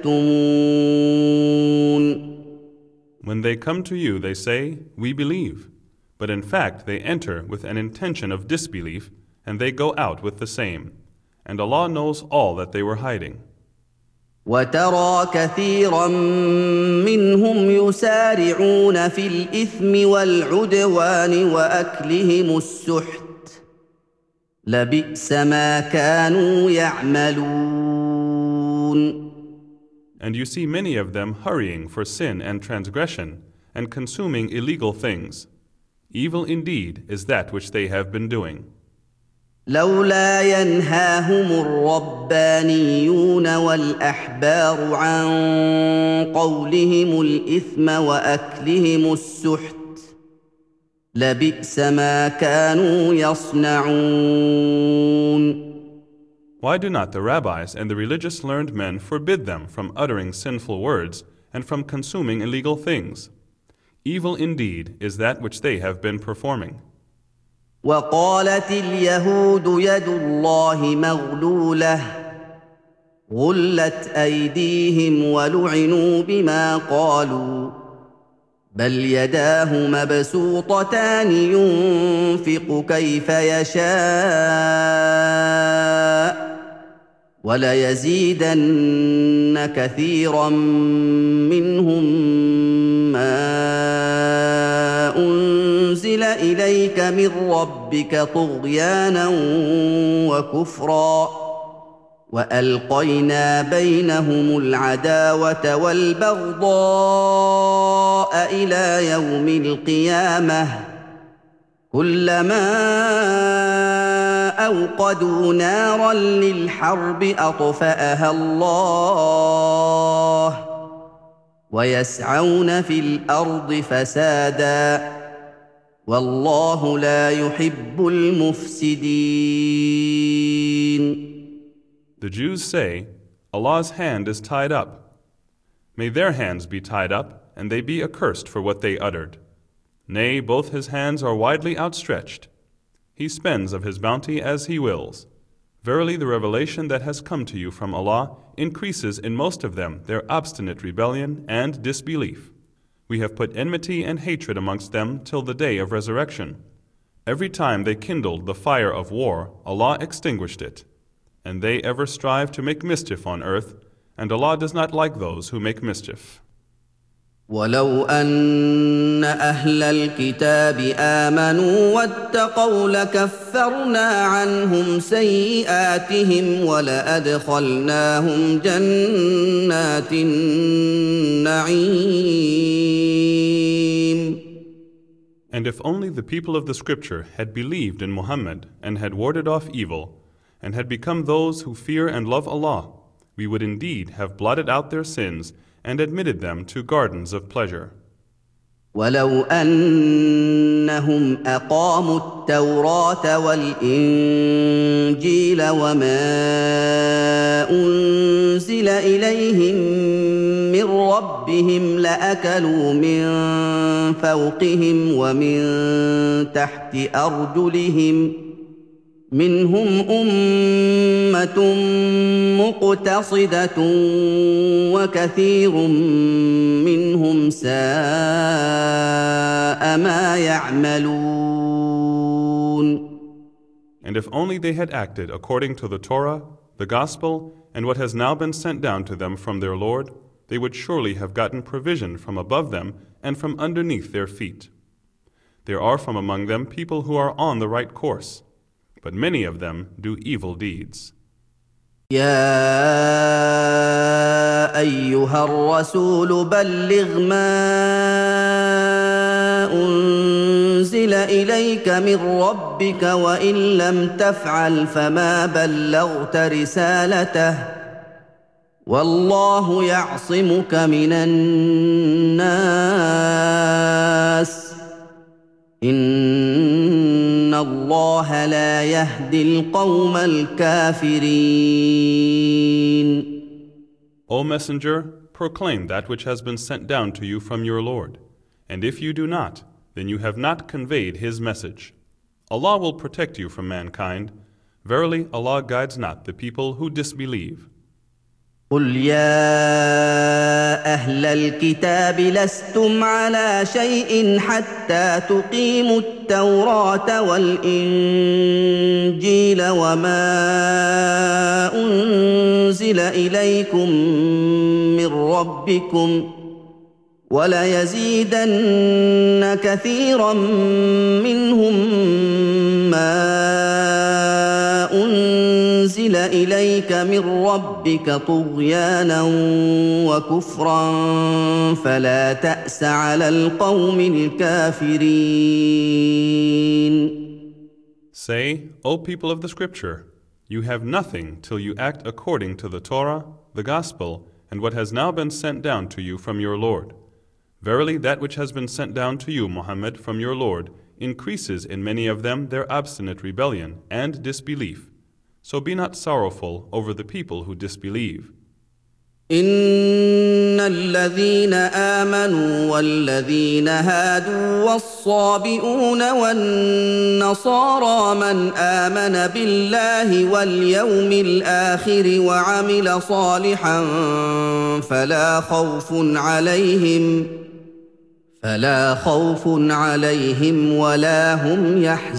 يَكْتُمُونَ. When they come to you, they say, "We believe," but in fact they enter with an intention of disbelief, and they go out with the same. And Allah knows all that they were hiding. وَتَرَى كَثِيرًا مِّنْهُمْ يُسَارِعُونَ فِي الْإِثْمِ وَالْعُدْوَانِ وَأَكْلِهِمُ السُّحْتَ لَبِئْسَ مَا كَانُوا يَعْمَلُونَ. And you see many of them hurrying for sin and transgression and consuming illegal things. Evil indeed is that which they have been doing. لولا ينهاهم الربانيون والأحبار عن قولهم الإثم وأكلهم السحت لبئس ما كانوا يصنعون. Why do not the rabbis and the religious learned men forbid them from uttering sinful words and from consuming illegal things? Evil indeed is that which they have been performing. وقالت اليهود يد الله مغلولة غلت أيديهم ولعنوا بما قالوا بل يداه مبسوطتان ينفق كيف يشاء وليزيدن كثيرا منهم ما أنزل إليك من ربك طغيانا وكفرا وألقينا بينهم العداوة والبغضاء إلى يوم القيامة كلما أوقدوا نارا للحرب أطفأها الله ويسعون في الأرض فسادا والله لا يحب المفسدين. The Jews say, Allah's hand is tied up. May their hands be tied up, and they be accursed for what they uttered. Nay, both His hands are widely outstretched. He spends of His bounty as He wills. Verily the revelation that has come to you from Allah increases in most of them their obstinate rebellion and disbelief. We have put enmity and hatred amongst them till the day of resurrection. Every time they kindled the fire of war, Allah extinguished it. And they ever strive to make mischief on earth, and Allah does not like those who make mischief. ولو أن أهل الكتاب آمنوا واتقوا لكفرنا عنهم سيئاتهم ولأدخلناهم جنات النعيم. And if only the people of the scripture had believed in Muhammad and had warded off evil, and had become those who fear and love Allah, we would indeed have blotted out their sins and admitted them to gardens of pleasure. ولو أنهم أقاموا التوراة والإنجيل وما أنزل إليهم من ربهم لأكلوا من فوقهم ومن تحت أرجلهم منهم أمة مقتصدة وكثير منهم ساء ما يعملون. And if only they had acted according to the Torah, the Gospel, and what has now been sent down to them from their Lord, they would surely have gotten provision from above them and from underneath their feet. There are from among them people who are on the right course, but many of them do evil deeds. يا أيها الرسول بلغ ما أنزل إليك من ربك وإن لم تفعل فما بلغت رسالته والله يعصمك من الناس إن الله لا يهدي القوم الكافرين. O Messenger, proclaim that which has been sent down to you from your Lord, and if you do not, then you have not conveyed His message. Allah will protect you from mankind. Verily, Allah guides not the people who disbelieve. قل يا أهل الكتاب لستم على شيء حتى تقيموا التوراة والإنجيل وما أنزل إليكم من ربكم وليزيدن كثيرا منهم ما أنزل إليك من ربك طغيانا وكفرا فلا تأس على القوم الكافرين. Say, O people of the Scripture, you have nothing till you act according to the Torah, the Gospel, and what has now been sent down to you from your Lord. Verily, that which has been sent down to you, Muhammad, from your Lord, increases in many of them their obstinate rebellion and disbelief. So be not sorrowful over the people who disbelieve. إن الذين آمنوا والذين هادوا والصابئون والنصارى من آمن بالله واليوم الآخر وعمل صالحا فلا خوف عليهم ولا هم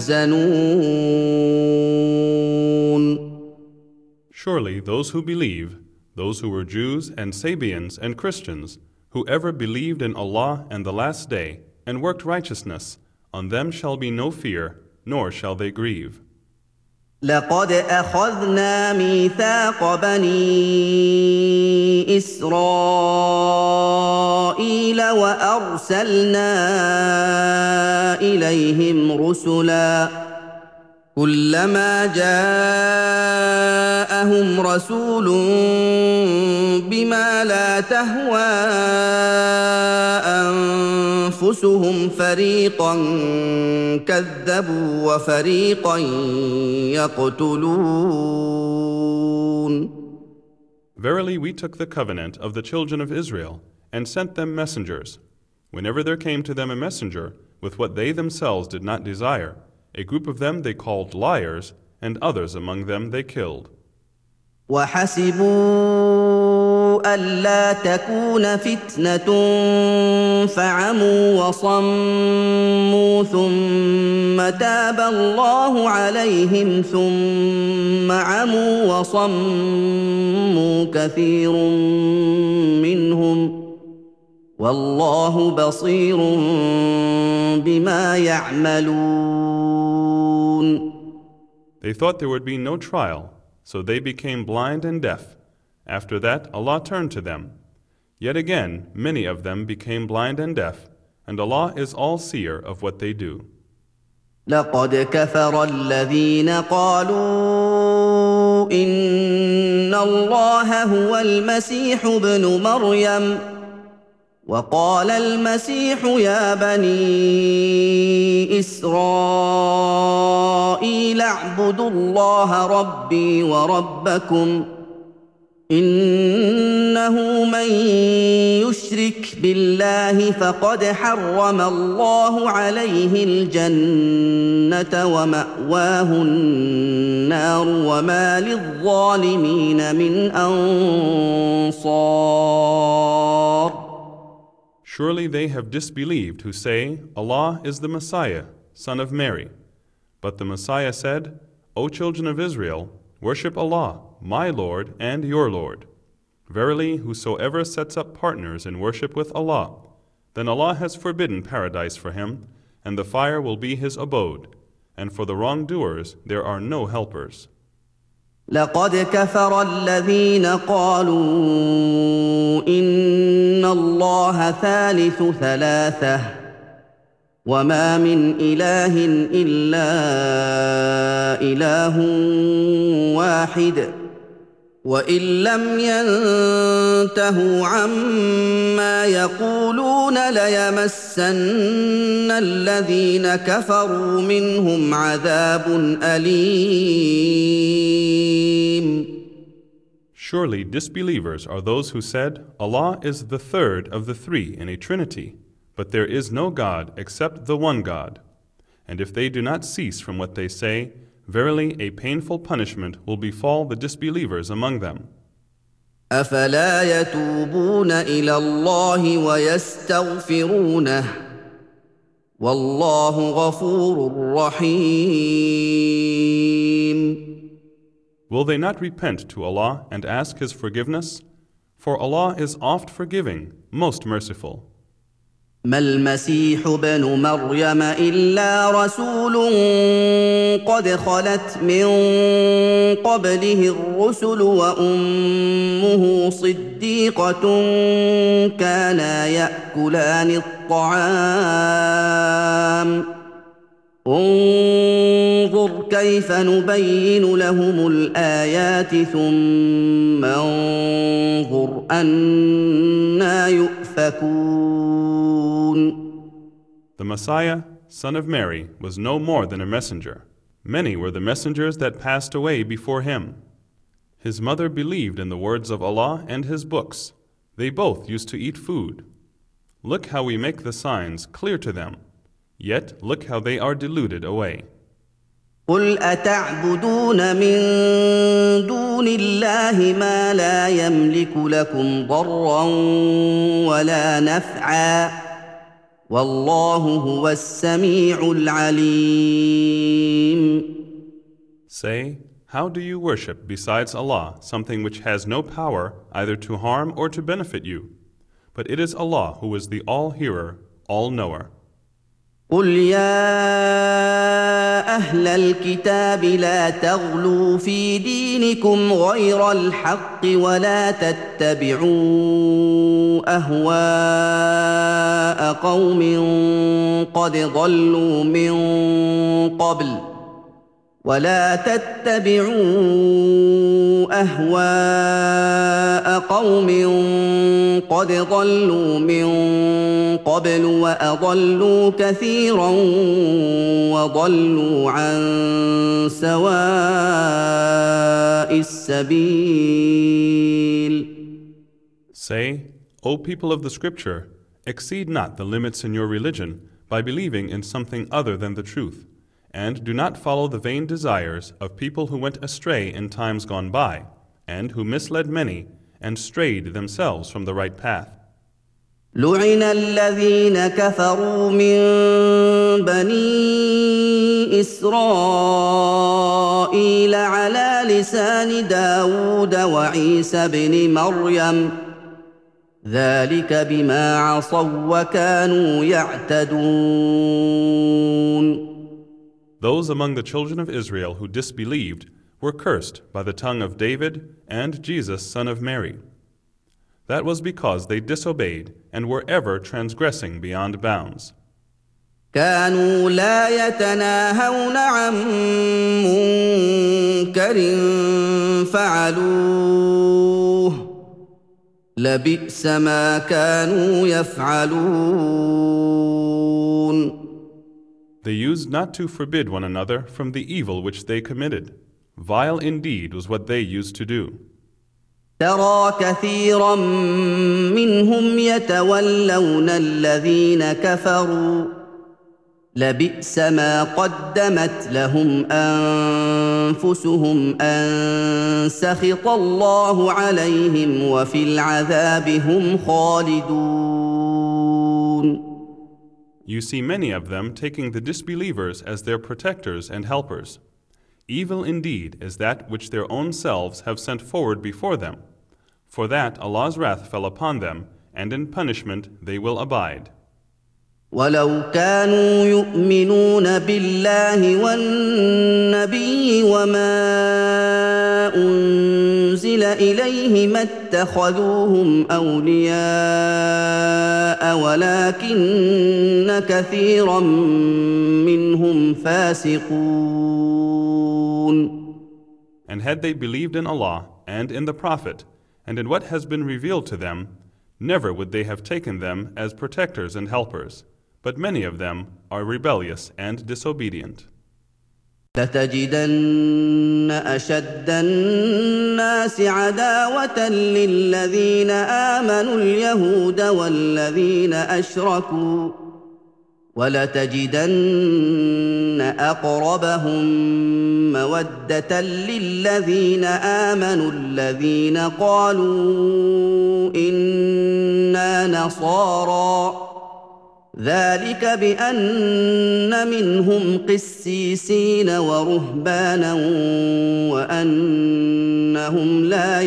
يحزنون. Surely those who believe, those who were Jews and Sabians and Christians, whoever believed in Allah and the Last Day and worked righteousness, on them shall be no fear, nor shall they grieve. لقد أخذنا ميثاق بني إسرائيل وأرسلنا إليهم رسلا كلما جاءهم رسول بما لا تهوى أنفسهم فريقا كذبوا وفريقا يقتلون. Verily we took the covenant of the children of Israel and sent them messengers. Whenever there came to them a messenger with what they themselves did not desire, a group of them they called liars, and others among them they killed. وحسبوا ألا تكون فتنة فعموا وصموا ثم تاب الله عليهم ثم عموا وصموا كثير منهم والله بصير بما يعملون. They thought there would be no trial, so they became blind and deaf. After that, Allah turned to them. Yet again, many of them became blind and deaf, and Allah is all-seer of what they do. لقد كفر الذين قالوا إن الله هو المسيح ابن مريم وقال المسيح يا بني إسرائيل اعبدوا الله ربي وربكم إنه من يشرك بالله فقد حرم الله عليه الجنة ومأواه النار وما للظالمين من أنصار. Surely they have disbelieved who say, Allah is the Messiah, son of Mary. But the Messiah said, O children of Israel, worship Allah, my Lord and your Lord. Verily, whosoever sets up partners in worship with Allah, then Allah has forbidden paradise for him, and the fire will be his abode, and for the wrongdoers there are no helpers. لقد كفر الذين قالوا إن الله ثالث ثلاثة وما من إله إلا إله واحد وإن لم ينتهوا عما يقولون ليمسن الذين كفروا منهم عذاب أليم. Surely disbelievers are those who said, Allah is the third of the three in a trinity, but there is no God except the one God. And if they do not cease from what they say, verily a painful punishment will befall the disbelievers among them. أفلا يتوبون إلى الله ويستغفرونه والله غفور رحيم. Will they not repent to Allah and ask His forgiveness? For Allah is oft forgiving, most merciful. ما المسيح ابن مريم إلا رسول قد خلت من قبله الرسل وأمه صديقة كانا يأكلان الطعام انظر كيف نبين لهم الآيات ثم انظر أنى يؤفكون. The Messiah, son of Mary, was no more than a messenger. Many were the messengers that passed away before him. His mother believed in the words of Allah and His books. They both used to eat food. Look how we make the signs clear to them. Yet look how they are deluded away. قل أتعبدون من دون الله ما لا يملك لكم ضرا ولا نفعا والله هو السميع العليم. Say, how do you worship besides Allah something which has no power either to harm or to benefit you? But it is Allah who is the all-hearer, all-knower. قل يا أهل الكتاب لا تغلوا في دينكم غير الحق ولا تتبعوا أهواء قوم قد ضلوا من قبل ولا تتبعوا أهواء قوم قد ضلوا من قبل وأضلوا كثيرا وضلوا عن سواء السبيل. Say, O people of the Scripture, exceed not the limits in your religion by believing in something other than the truth. And do not follow the vain desires of people who went astray in times gone by, and who misled many, and strayed themselves from the right path. لعن الذين كفروا من بني إسرائيل على لسان داود وعيسى بن مريم ذلك بما عصوا وكانوا يعتدون. Those among the children of Israel who disbelieved were cursed by the tongue of David and Jesus, son of Mary. That was because they disobeyed and were ever transgressing beyond bounds. كانوا لا يتناهون عن منكر فعلوه لبئس ما كانوا يفعلون. They used not to forbid one another from the evil which they committed. Vile indeed was what they used to do. ترى كثيرا منهم يتولون الذين كفروا لبئس ما قدمت لهم أنفسهم أن سخط الله عليهم وفي العذاب هم خالدون. You see many of them taking the disbelievers as their protectors and helpers. Evil indeed is that which their own selves have sent forward before them. For that Allah's wrath fell upon them, and in punishment they will abide. ولو كانوا يؤمنون بالله والنبي وما أنزل إليه ما اتخذوهم أولياء ولكن كثيرا منهم فاسقون. And had they believed in Allah and in the Prophet and in what has been revealed to them, never would they have taken them as protectors and helpers. But many of them are rebellious and disobedient. لتجدن أشد الناس عداوة للذين آمنوا اليهود والذين أشركوا ولتجدن أقربهم مودة للذين آمنوا الذين قالوا إنا نصارى ذلك بأن منهم قسيسين ورهبانا وأنهم لا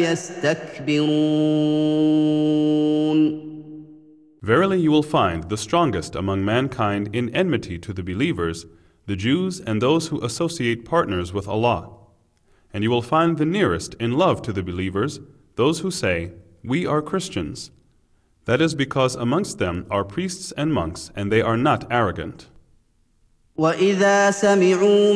يستكبرون. Verily you will find the strongest among mankind in enmity to the believers, the Jews and those who associate partners with Allah. And you will find the nearest in love to the believers, those who say, "We are Christians." That is because amongst them are priests and monks, and they are not arrogant. وَإِذَا سَمِعُوا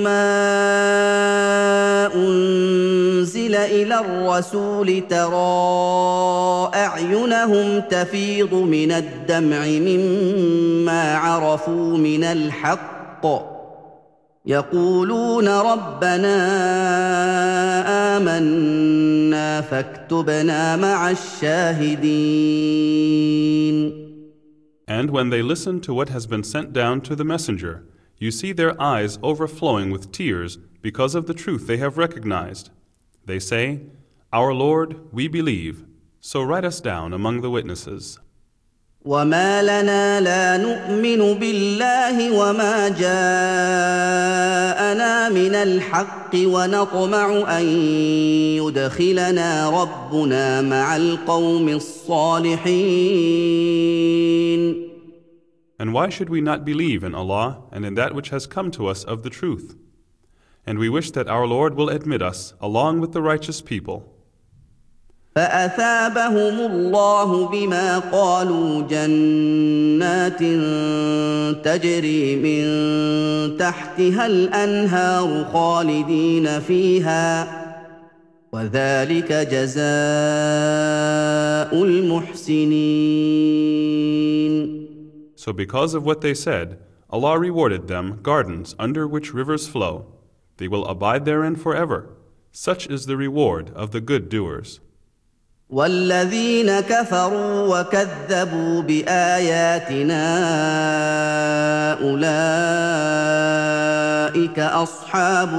مَا أُنزِلَ إِلَى الرَّسُولِ تَرَىٰ أَعْيُنَهُمْ تَفِيضُ مِنَ الدَّمْعِ مِمَّا عَرَفُوا مِنَ الْحَقِّ يقولون ربنا آمنا فاكتبنا مع الشاهدين. And when they listen to what has been sent down to the messenger, you see their eyes overflowing with tears because of the truth they have recognized. They say, "Our Lord, we believe, so write us down among the witnesses." وما لنا لا نؤمن بالله وما جاءنا من الحق ونطمع أن يدخلنا ربنا مع القوم الصالحين. And why should we not believe in Allah and in that which has come to us of the truth? And we wish that our Lord will admit us along with the righteous people. فأثابهم الله بما قالوا جنات تجري من تحتها الأنهار خالدين فيها وذلك جزاء المحسنين. So because of what they said, Allah rewarded them gardens under which rivers flow. They will abide therein forever. Such is the reward of the good doers. والذين كفروا وكذبوا بآياتنا أولئك أصحاب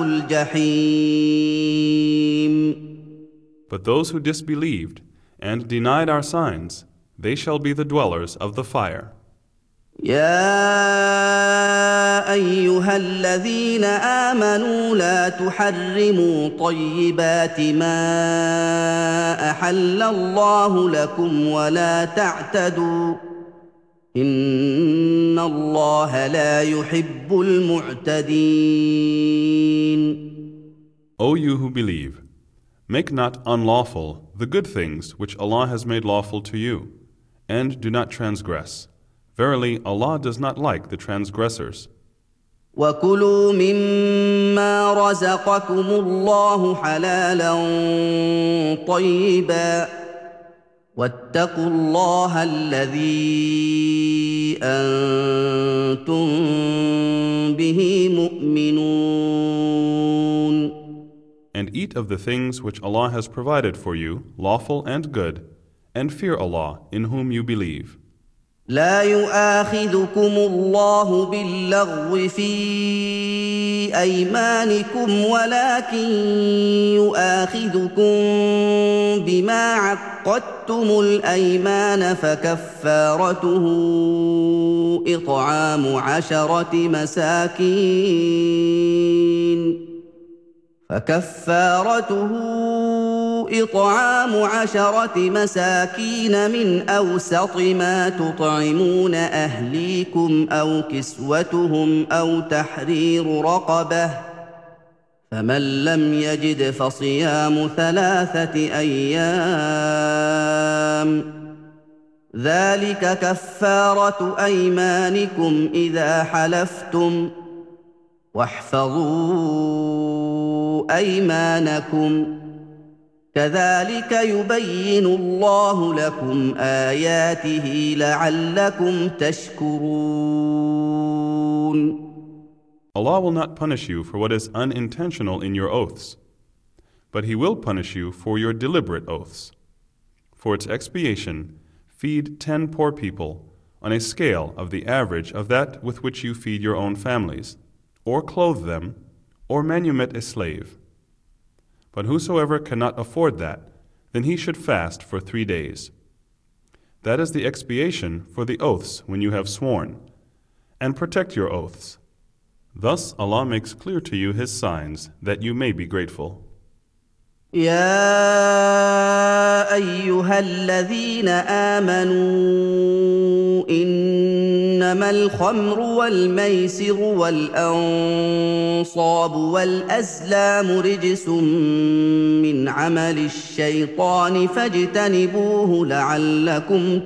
الجحيم. But those who disbelieved and denied our signs, they shall be the dwellers of the fire. يا أيها الذين آمنوا لا تحرموا طيبات ما أحل الله لكم ولا تعتدوا إن الله لا يحب المعتدين. O you who believe, Make not unlawful the good things which Allah has made lawful to you, and do not transgress. Verily, Allah does not like the transgressors. وكلوا مما رزقكم الله حلالا طيبا واتقوا الله الذي أنتم به مؤمنون. And eat of the things which Allah has provided for you, lawful and good, and fear Allah in whom you believe. لا يؤاخذكم الله باللغو في أيمانكم ولكن يؤاخذكم بما عقدتم الأيمان فكفارته إطعام عشرة مساكين من أوسط ما تطعمون أهليكم أو كسوتهم أو تحرير رقبة فمن لم يجد فصيام 3 أيام ذلك كفارة أيمانكم إذا حلفتم واحفظوا أيمانكم كذلك يبين الله لكم آياته لعلكم تشكرون. Allah will not punish you for what is unintentional in your oaths, but He will punish you for your deliberate oaths. For its expiation, feed 10 poor people on a scale of the average of that with which you feed your own families, or clothe them, or manumit a slave. But whosoever cannot afford that, then he should fast for 3 days. That is the expiation for the oaths when you have sworn, and protect your oaths. Thus Allah makes clear to you His signs that you may be grateful. يا أيها الذين آمنوا إنما الخمر والميسر والأنصاب والأزلام رجس من عمل الشيطان فاجتنبوه لعلكم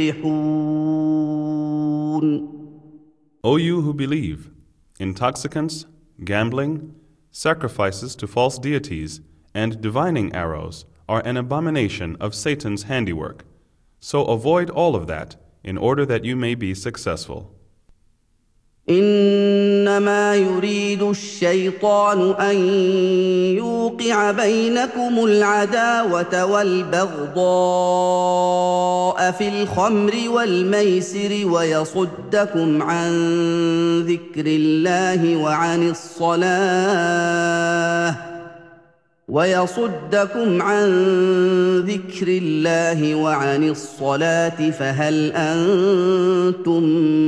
تفلحون. O you who believe, intoxicants, gambling, sacrifices to false deities, and divining arrows are an abomination of Satan's handiwork. So avoid all of that in order that you may be successful. إنما يريد الشيطان أن يوقع بينكم العداوة والبغضاء في الخمر والميسر ويصدكم عن ذكر الله وعن الصلاة فهل أنتم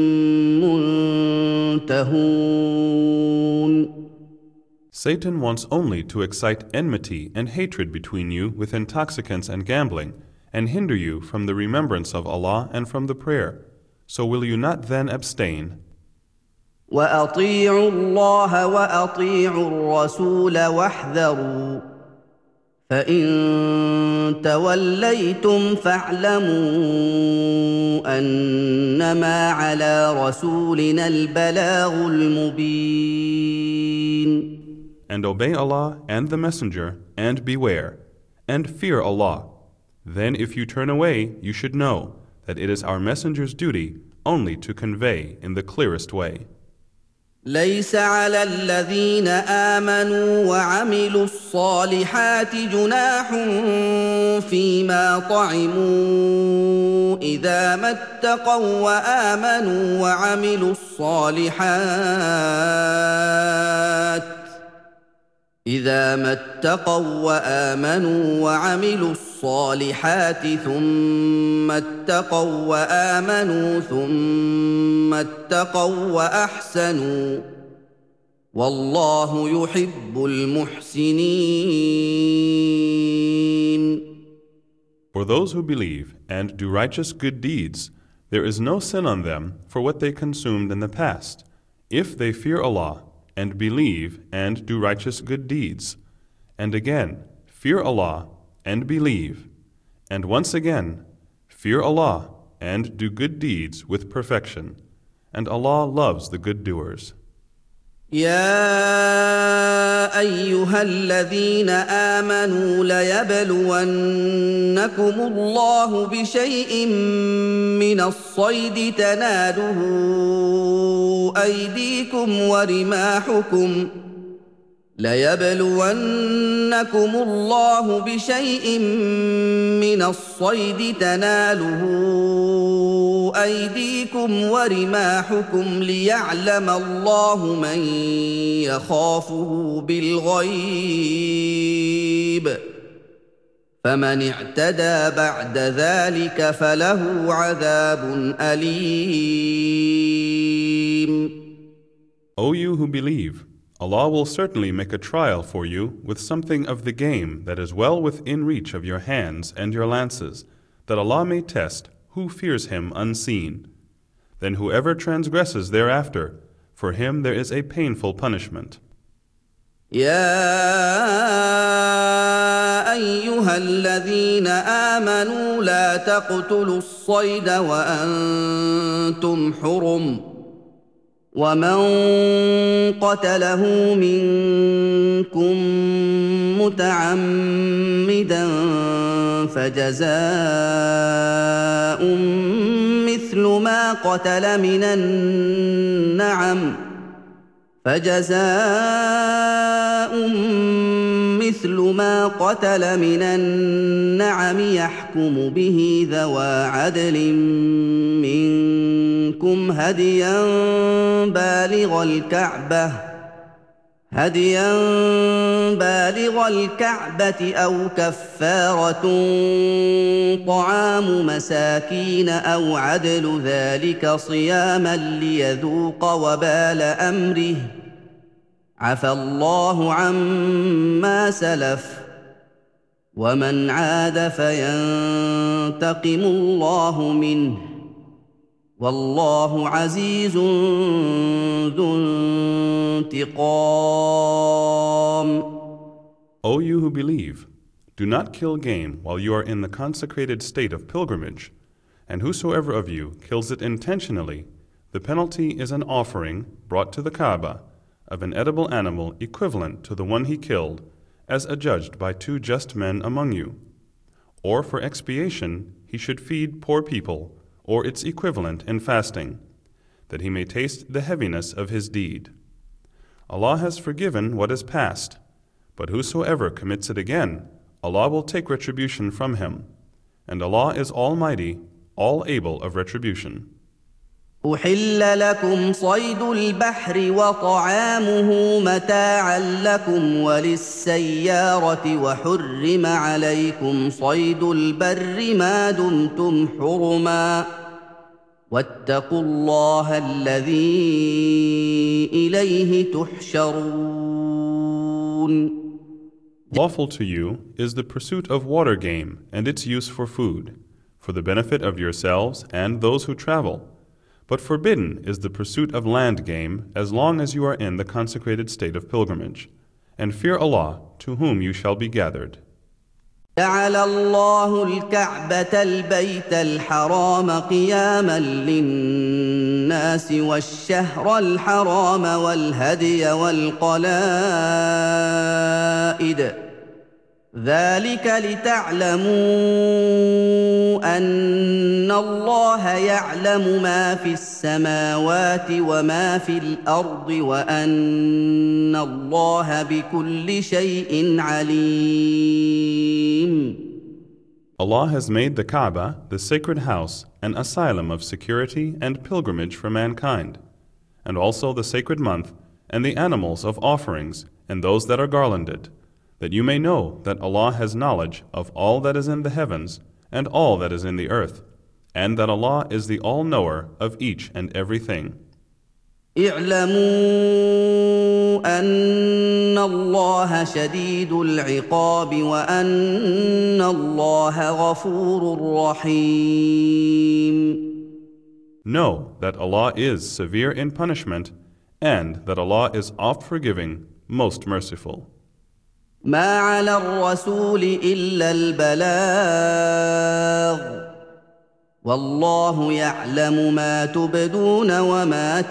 منتهون. Satan wants only to excite enmity and hatred between you with intoxicants and gambling, and hinder you from the remembrance of Allah and from the prayer. So will you not then abstain? وأطيعوا الله وأطيعوا الرسول واحذروا فإن توليتم فاعلموا أنما على رسولنا البلاغ المبين. And obey Allah and the Messenger, and beware, and fear Allah. Then if you turn away, you should know that it is our Messenger's duty only to convey in the clearest way. ليس على الذين آمنوا وعملوا الصالحات جناح فيما طعموا إذا ما اتقوا وآمنوا وعملوا الصالحات ثم اتقوا وآمنوا ثم اتقوا وأحسنوا والله يحب المحسنين. For those who believe and do righteous good deeds, there is no sin on them for what they consumed in the past, if they fear Allah and believe and do righteous good deeds. And again, fear Allah and believe, and once again, fear Allah and do good deeds with perfection, and Allah loves the good doers. يا ايها الذين امنوا ليبلونكم الله بشيء من الصيد تناله ايديكم ورماحكم ليبلونكم الله بشيء من الصيد تناله أيديكم ورماحكم ليعلم الله من يخافه بالغيب فمن اعتدى بعد ذلك فله عذاب أليم. O you who believe, Allah will certainly make a trial for you with something of the game that is well within reach of your hands and your lances, that Allah may test who fears Him unseen. Then whoever transgresses thereafter, for him there is a painful punishment. يا أيها الذين آمنوا لا تقتلوا الصيد وأنتم حرم ومن قتله منكم متعمدا فجزاء مثل ما قتل من النعم يحكم به ذوى عدل منكم هديا بالغ الكعبة أو كفارة طعام مساكين أو عدل ذلك صياما ليذوق وبال أمره عفى الله عما سلف ومن عاد فينتقم الله منه والله عزيز ذو انتقام. O you who believe, do not kill game while you are in the consecrated state of pilgrimage, and whosoever of you kills it intentionally, the penalty is an offering brought to the Kaaba of an edible animal equivalent to the one he killed, as adjudged by two just men among you. Or for expiation he should feed poor people, or its equivalent in fasting, that he may taste the heaviness of his deed. Allah has forgiven what is past, but whosoever commits it again, Allah will take retribution from him, and Allah is Almighty, all able of retribution. أحل لكم صيد البحر وطعامه متاعا لكم وللسيارة وحرم عليكم صيد البر ما دمتم حرما واتقوا الله الذي إليه تحشرون. Lawful to you is the pursuit of water game and its use for food, for the benefit of yourselves and those who travel. But forbidden is the pursuit of land game as long as you are in the consecrated state of pilgrimage. And fear Allah, to whom you shall be gathered. جعل الله الكعبة البيت الحرام قياما للناس والشهر الحرام والهدي والقلائد ذلك لتعلموا أن الله يعلم ما في السماوات وما في الأرض وأن الله بكل شيء عليم. Allah has made the Kaaba the sacred house, an asylum of security and pilgrimage for mankind, and also the sacred month and the animals of offerings and those that are garlanded, that you may know that Allah has knowledge of all that is in the heavens and all that is in the earth, and that Allah is the all-knower of each and everything. اعلموا أن الله شديد العقاب وأن الله غفور رحيم. Know that Allah is severe in punishment and that Allah is oft forgiving, most merciful. ما على الرسول إلا البلاغ والله يعلم ما تبدون وما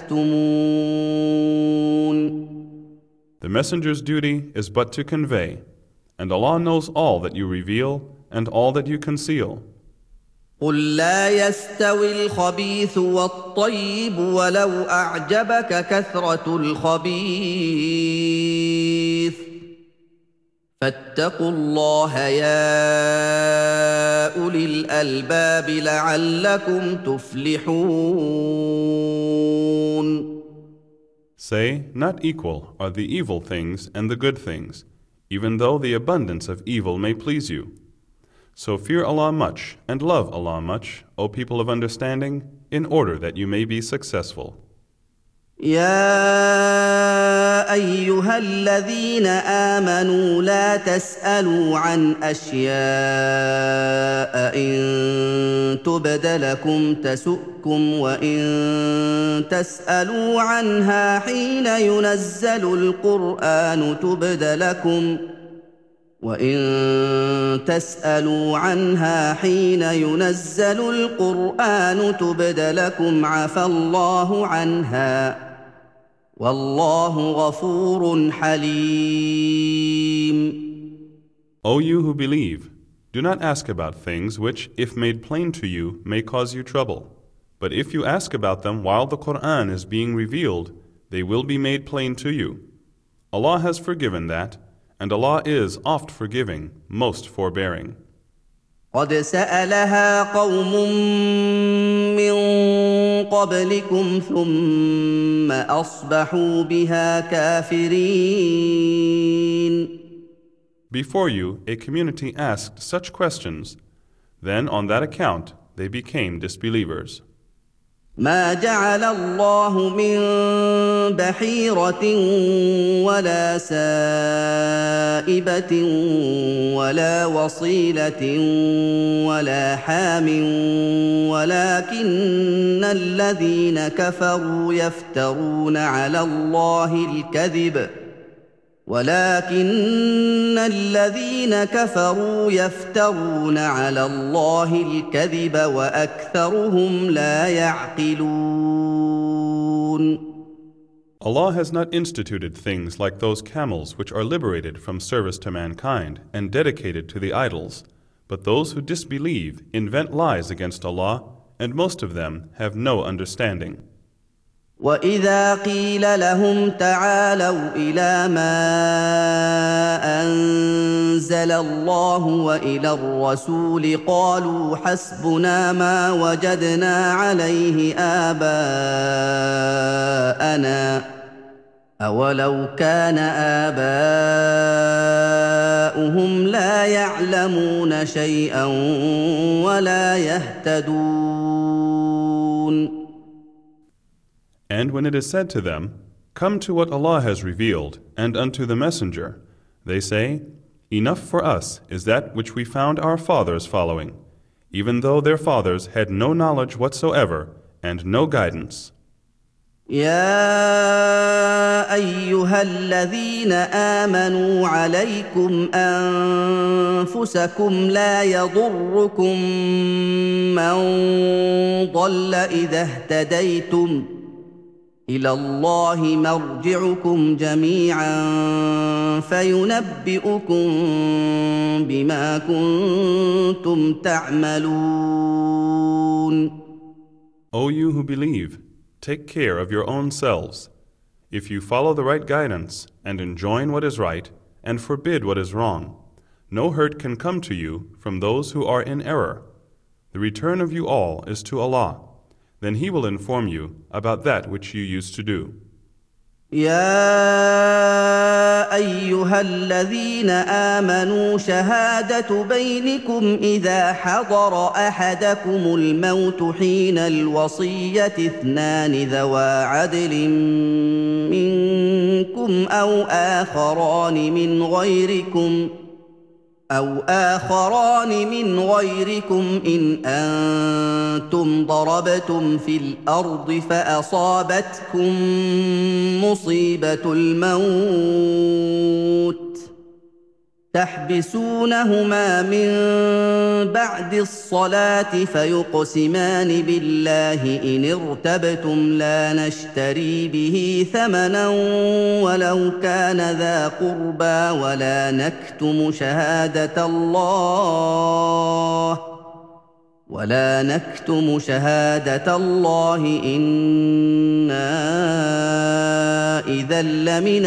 تكتمون. The messenger's duty is but to convey, and Allah knows all that you reveal and all that you conceal. قل لا يستوي الخبيث والطيب ولو أعجبك كثرة الخبيث فاتقوا الله يا أولي الألباب لعلكم تفلحون. Say, not equal are the evil things and the good things, even though the abundance of evil may please you. So fear Allah much and love Allah much, O people of understanding, in order that you may be successful. يا أيها الذين آمنوا لا تسألوا عن أشياء إن تبد لكم تسؤكم وإن تسألوا عنها حين ينزل القرآن تبد لكم وإن تسألوا عنها حين ينزل القرآن تبد لكم عفى الله عنها والله غفور حليم. O you who believe, do not ask about things which, if made plain to you, may cause you trouble. But if you ask about them while the Qur'an is being revealed, they will be made plain to you. Allah has forgiven that, and Allah is oft forgiving, most forbearing. قد سألها قوم من قبلكم ثم أصبحوا بها كافرين. Before you, a community asked such questions. Then, on that account, they became disbelievers. ما جعل الله من بحيرة ولا سائبة ولا وصيلة ولا حام ولكن الذين كفروا يفترون على الله الكذب وأكثرهم لا يعقلون. Allah has not instituted things like those camels which are liberated from service to mankind and dedicated to the idols, but those who disbelieve invent lies against Allah, and most of them have no understanding. وَإِذَا قِيلَ لَهُمْ تَعَالَوْا إِلَىٰ مَا أَنزَلَ اللَّهُ وَإِلَى الرَّسُولِ قَالُوا حَسْبُنَا مَا وَجَدْنَا عَلَيْهِ آبَاءَنَا ۚ أَوَلَوْ كَانَ آبَاؤُهُمْ لَا يَعْلَمُونَ شَيْئًا وَلَا يَهْتَدُونَ. And when it is said to them, "Come to what Allah has revealed, and unto the Messenger," they say, "Enough for us is that which we found our fathers following, even though their fathers had no knowledge whatsoever and no guidance." يا أيها الذين آمنوا عليكم أنفسكم لا يضركم من ضل إذا اهتديتم إلى الله مرجعكم جميعا فينبئكم بما كنتم تعملون. O you who believe, take care of your own selves. If you follow the right guidance and enjoin what is right and forbid what is wrong, no hurt can come to you from those who are in error. The return of you all is to Allah. Then He will inform you about that which you used to do. يا أيها الذين آمنوا شهادة بينكم إذا حضر أحدكم الموت حين الوصية اثنان ذوا عدل منكم أو آخران من غيركم إن أنتم ضربتم في الأرض فأصابتكم مصيبة الموت تحبسونهما من بعد الصلاة فيقسمان بالله إن ارتبتم لا نشتري به ثمنا ولو كان ذا قربى ولا نكتم شهادة الله إنا إذا لمن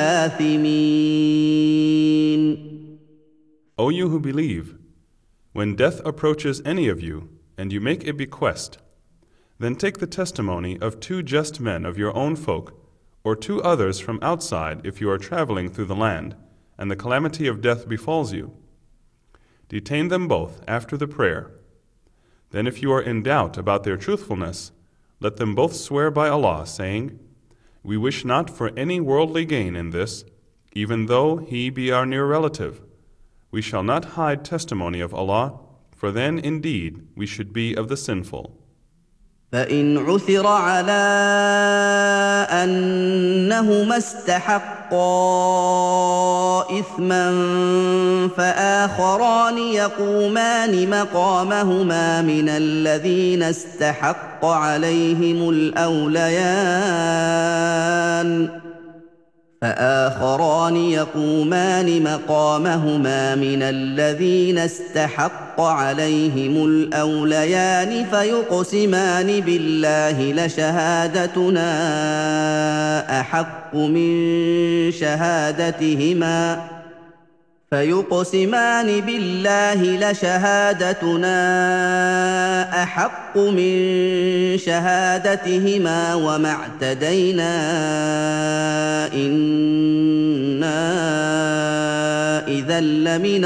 الآثمين. O you who believe, when death approaches any of you, and you make a bequest, then take the testimony of 2 just men of your own folk, or 2 others from outside if you are traveling through the land, and the calamity of death befalls you. Detain them both after the prayer. Then if you are in doubt about their truthfulness, let them both swear by Allah, saying, "We wish not for any worldly gain in this, even though he be our near relative. We shall not hide testimony of Allah, for then indeed we should be of the sinful." فإن عثر على أنهما استحقا إثما فآخران يقومان مقامهما من الذين استحق عليهم الأوليان فيقسمان بالله لشهادتنا أحق من شهادتهما وما اعتدينا إنا إذا لمن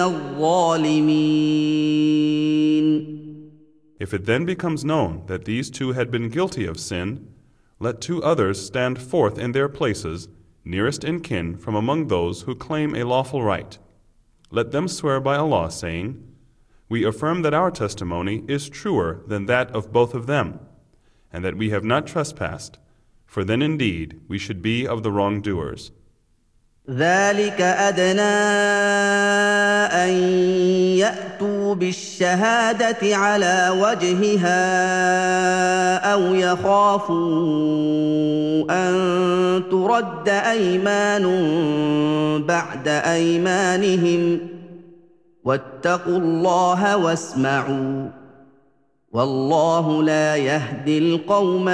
الظالمين. If it then becomes known that these 2 had been guilty of sin, let 2 others stand forth in their places, nearest in kin from among those who claim a lawful right. Let them swear by Allah, saying, "We affirm that our testimony is truer than that of both of them, and that we have not trespassed, for then indeed we should be of the wrongdoers." ذلك أدنى أن يأتوا بالشهادة على وجهها أو يخافوا أن ترد أيمان بعد أيمانهم واتقوا الله واسمعوا والله لا يهدي القوم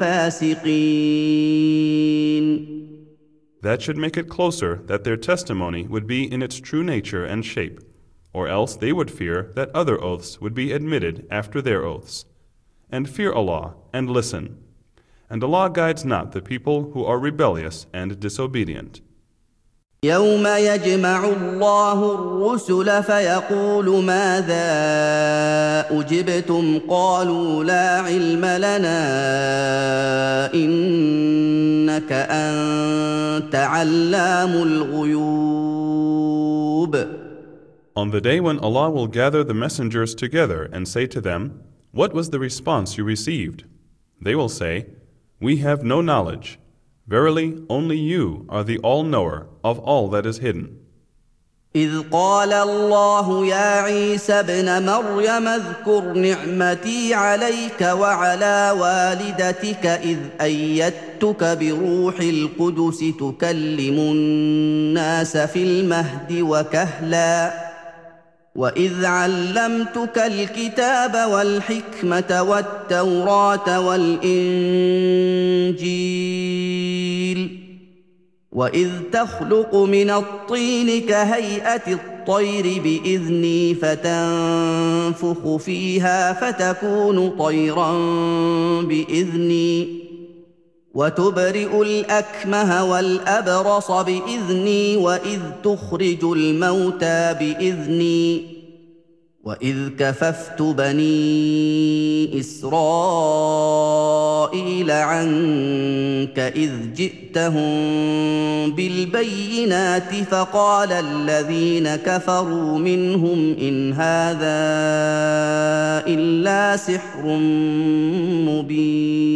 الفاسقين. That should make it closer that their testimony would be in its true nature and shape, or else they would fear that other oaths would be admitted after their oaths. And fear Allah and listen. And Allah guides not the people who are rebellious and disobedient. يوم يجمع الله الرسل فيقول ماذا أجبتم قالوا لا علم لنا إنك أنت علام الغيوب. On the day when Allah will gather the messengers together and say to them, "What was the response you received?" They will say, "We have no knowledge. Verily, only you are the all-knower of all that is hidden." إذ قال الله يا عيسى ابن مريم اذكر نعمتي عليك وعلى والدتك إذ أيدتك بروح القدس تكلم الناس في المهد وكهلا وإذ علمتك الكتاب والحكمة والتوراة والإنجيل وإذ تخلق من الطين كهيئة الطير بإذني فتنفخ فيها فتكون طيرا بإذني وتبرئ الأكمه والأبرص بإذني وإذ تخرج الموتى بإذني وإذ كففت بني إسرائيل عنك إذ جئتهم بالبينات فقال الذين كفروا منهم إن هذا إلا سحر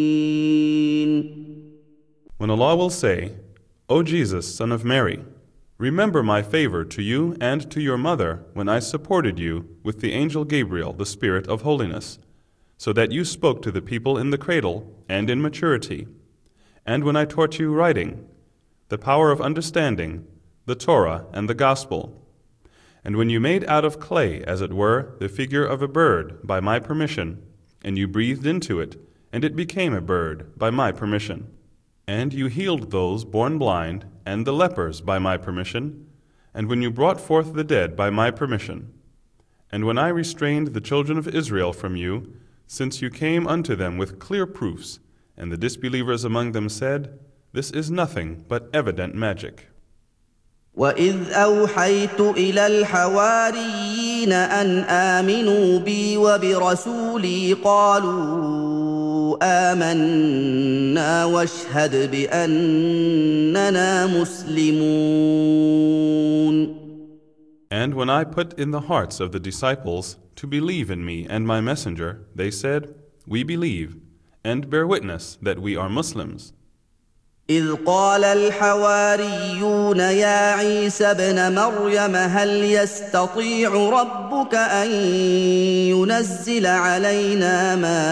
مبين. When Allah will say, "O Jesus, son of Mary, Remember my favor to you and to your mother when I supported you with the angel Gabriel, the Spirit of holiness, so that you spoke to the people in the cradle and in maturity, and when I taught you writing, the power of understanding, the Torah and the Gospel, and when you made out of clay, as it were, the figure of a bird by my permission, and you breathed into it, and it became a bird by my permission. And you healed those born blind and the lepers by my permission, and when you brought forth the dead by my permission. And when I restrained the children of Israel from you, since you came unto them with clear proofs, and the disbelievers among them said, This is nothing but evident magic. وَإِذْ أَوْحَيْتُ إِلَى الْحَوَارِيِّينَ أَنْ آمِنُوا بِي وَبِرَسُولِي قَالُوا آمَنَّا وَاشْهَدْ بِأَنَّنَا مُسْلِمُونَ. And when I put in the hearts of the disciples to believe in me and my messenger, they said, We believe, and bear witness that we are Muslims. إذ قال الحواريون يا عيسى ابن مريم هل يستطيع ربك أن ينزل علينا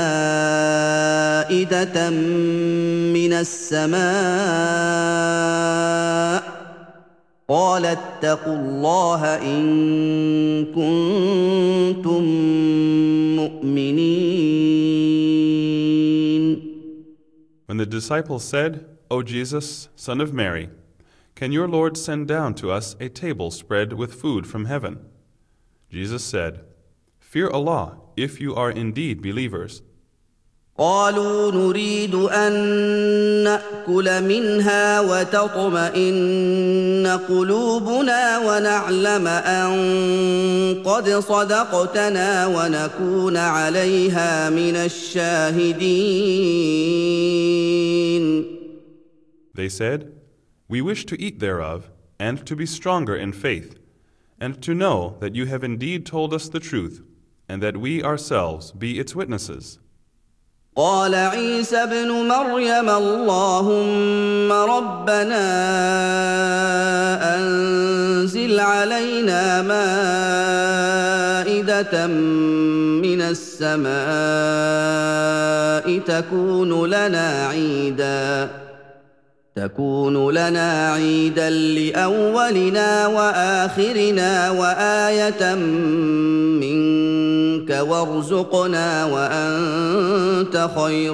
مائدة من السماء قال اتقوا الله إن كنتم مؤمنين. When the disciples said, O Jesus, Son of Mary, can your Lord send down to us a table spread with food from heaven? Jesus said, Fear Allah, if you are indeed believers. قالوا نريد أن نأكل منها وتطمئن قلوبنا ونعلم أن قد صدقتنا ونكون عليها من الشاهدين. They said, We wish to eat thereof, and to be stronger in faith, and to know that you have indeed told us the truth, and that we ourselves be its witnesses. قال عيسى ابن مريم اللهم ربنا أنزل علينا مائدة من السماء تكون لنا عيدا لأولنا وآخرنا وآية منك وارزقنا وأنت خير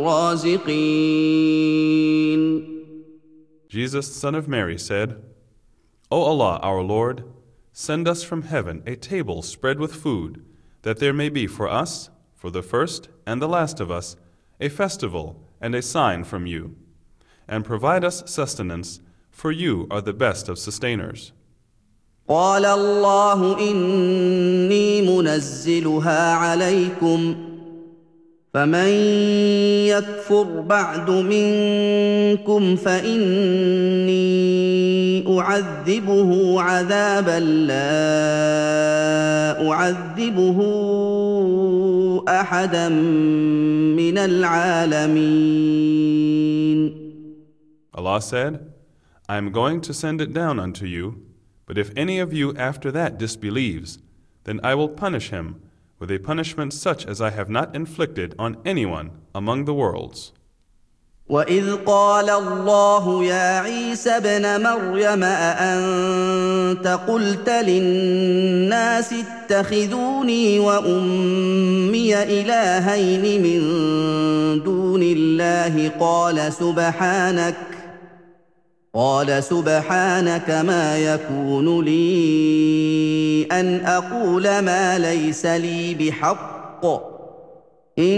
الرازقين. Jesus, son of Mary, said, O Allah, our Lord, send us from heaven a table spread with food, that there may be for us, for the first and the last of us, a festival and a sign from you. And provide us sustenance, for you are the best of sustainers. قال الله إني منزلها عليكم فمن يكفر بعد منكم فإني أعذبه عذابا لا أعذبه أحدا من العالمين. Allah said, I am going to send it down unto you, but if any of you after that disbelieves, then I will punish him with a punishment such as I have not inflicted on anyone among the worlds. وَإِذْ قَالَ اللَّهُ يَا عِيسَى ابْنَ مَرْيَمَ أَأَنْتَ قُلْتَ لِلنَّاسِ اتَّخِذُونِي وَأُمِّيَ إِلَٰهَيْنِ مِن دُونِ اللَّهِ قال سبحانك ما يكون لي أن أقول ما ليس لي بحق إن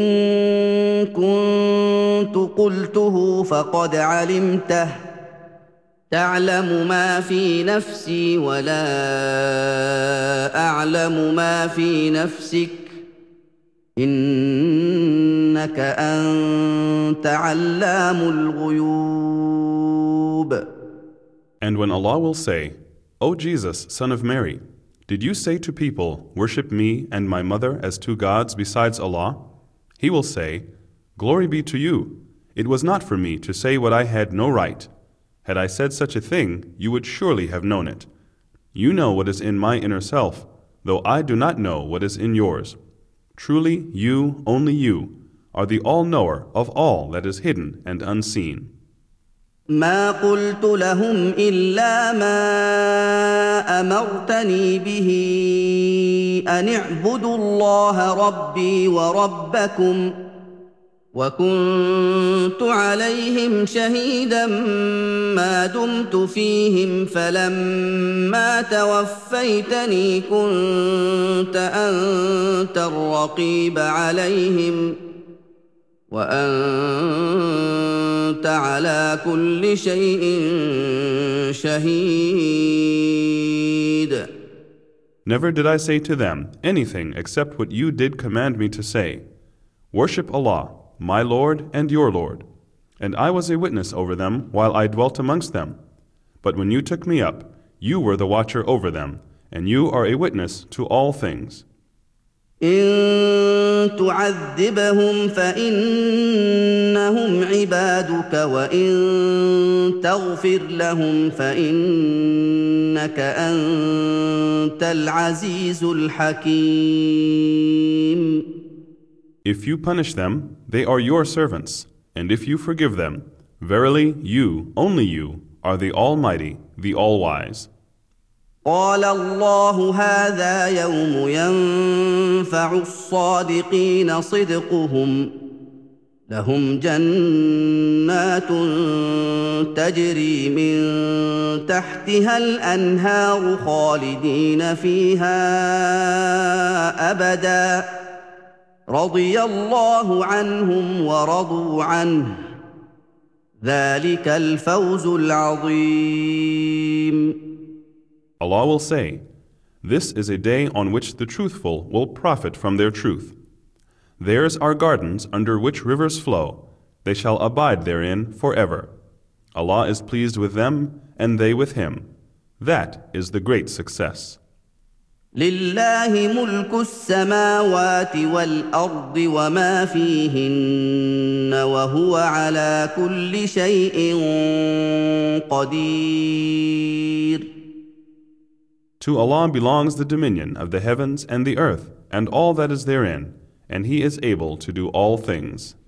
كنت قلته فقد علمته تعلم ما في نفسي ولا أعلم ما في نفسك إنك أنت علام الغيوب. And when Allah will say, O Jesus, son of Mary, did you say to people, Worship me and my mother as two gods besides Allah? He will say, Glory be to you. It was not for me to say what I had no right. Had I said such a thing, you would surely have known it. You know what is in my inner self, though I do not know what is in yours. Truly, you, only you, are the all-knower of all that is hidden and unseen. ما قلت لهم إلا ما أمرتني به أن اعبدوا الله ربي وربكم وكنت عليهم شهيدا ما دمت فيهم فلما توفيتني كنت أنت الرقيب عليهم وأنت على كل شيء شهيد. Never did I say to them anything except what you did command me to say. Worship Allah, my Lord and your Lord. And I was a witness over them while I dwelt amongst them. But when you took me up, you were the watcher over them, and you are a witness to all things. إن تعذبهم فإنهم عبادك وإن تغفر لهم فإنك أنت العزيز الحكيم. If you punish them, they are your servants, and if you forgive them, verily you, only you, are the Almighty, the All-Wise. قال الله هذا يوم ينفع الصادقين صدقهم لهم جنات تجري من تحتها الأنهار خالدين فيها أبدا رضي الله عنهم ورضوا عنه ذلك الفوز العظيم. Allah will say, this is a day on which the truthful will profit from their truth. Theirs are gardens under which rivers flow. They shall abide therein forever. Allah is pleased with them, and they with Him. That is the great success. لله ملك السماوات والأرض وما فيهن وهو على كل شيء قدير. To Allah belongs the dominion of the heavens and the earth and all that is therein, and He is able to do all things.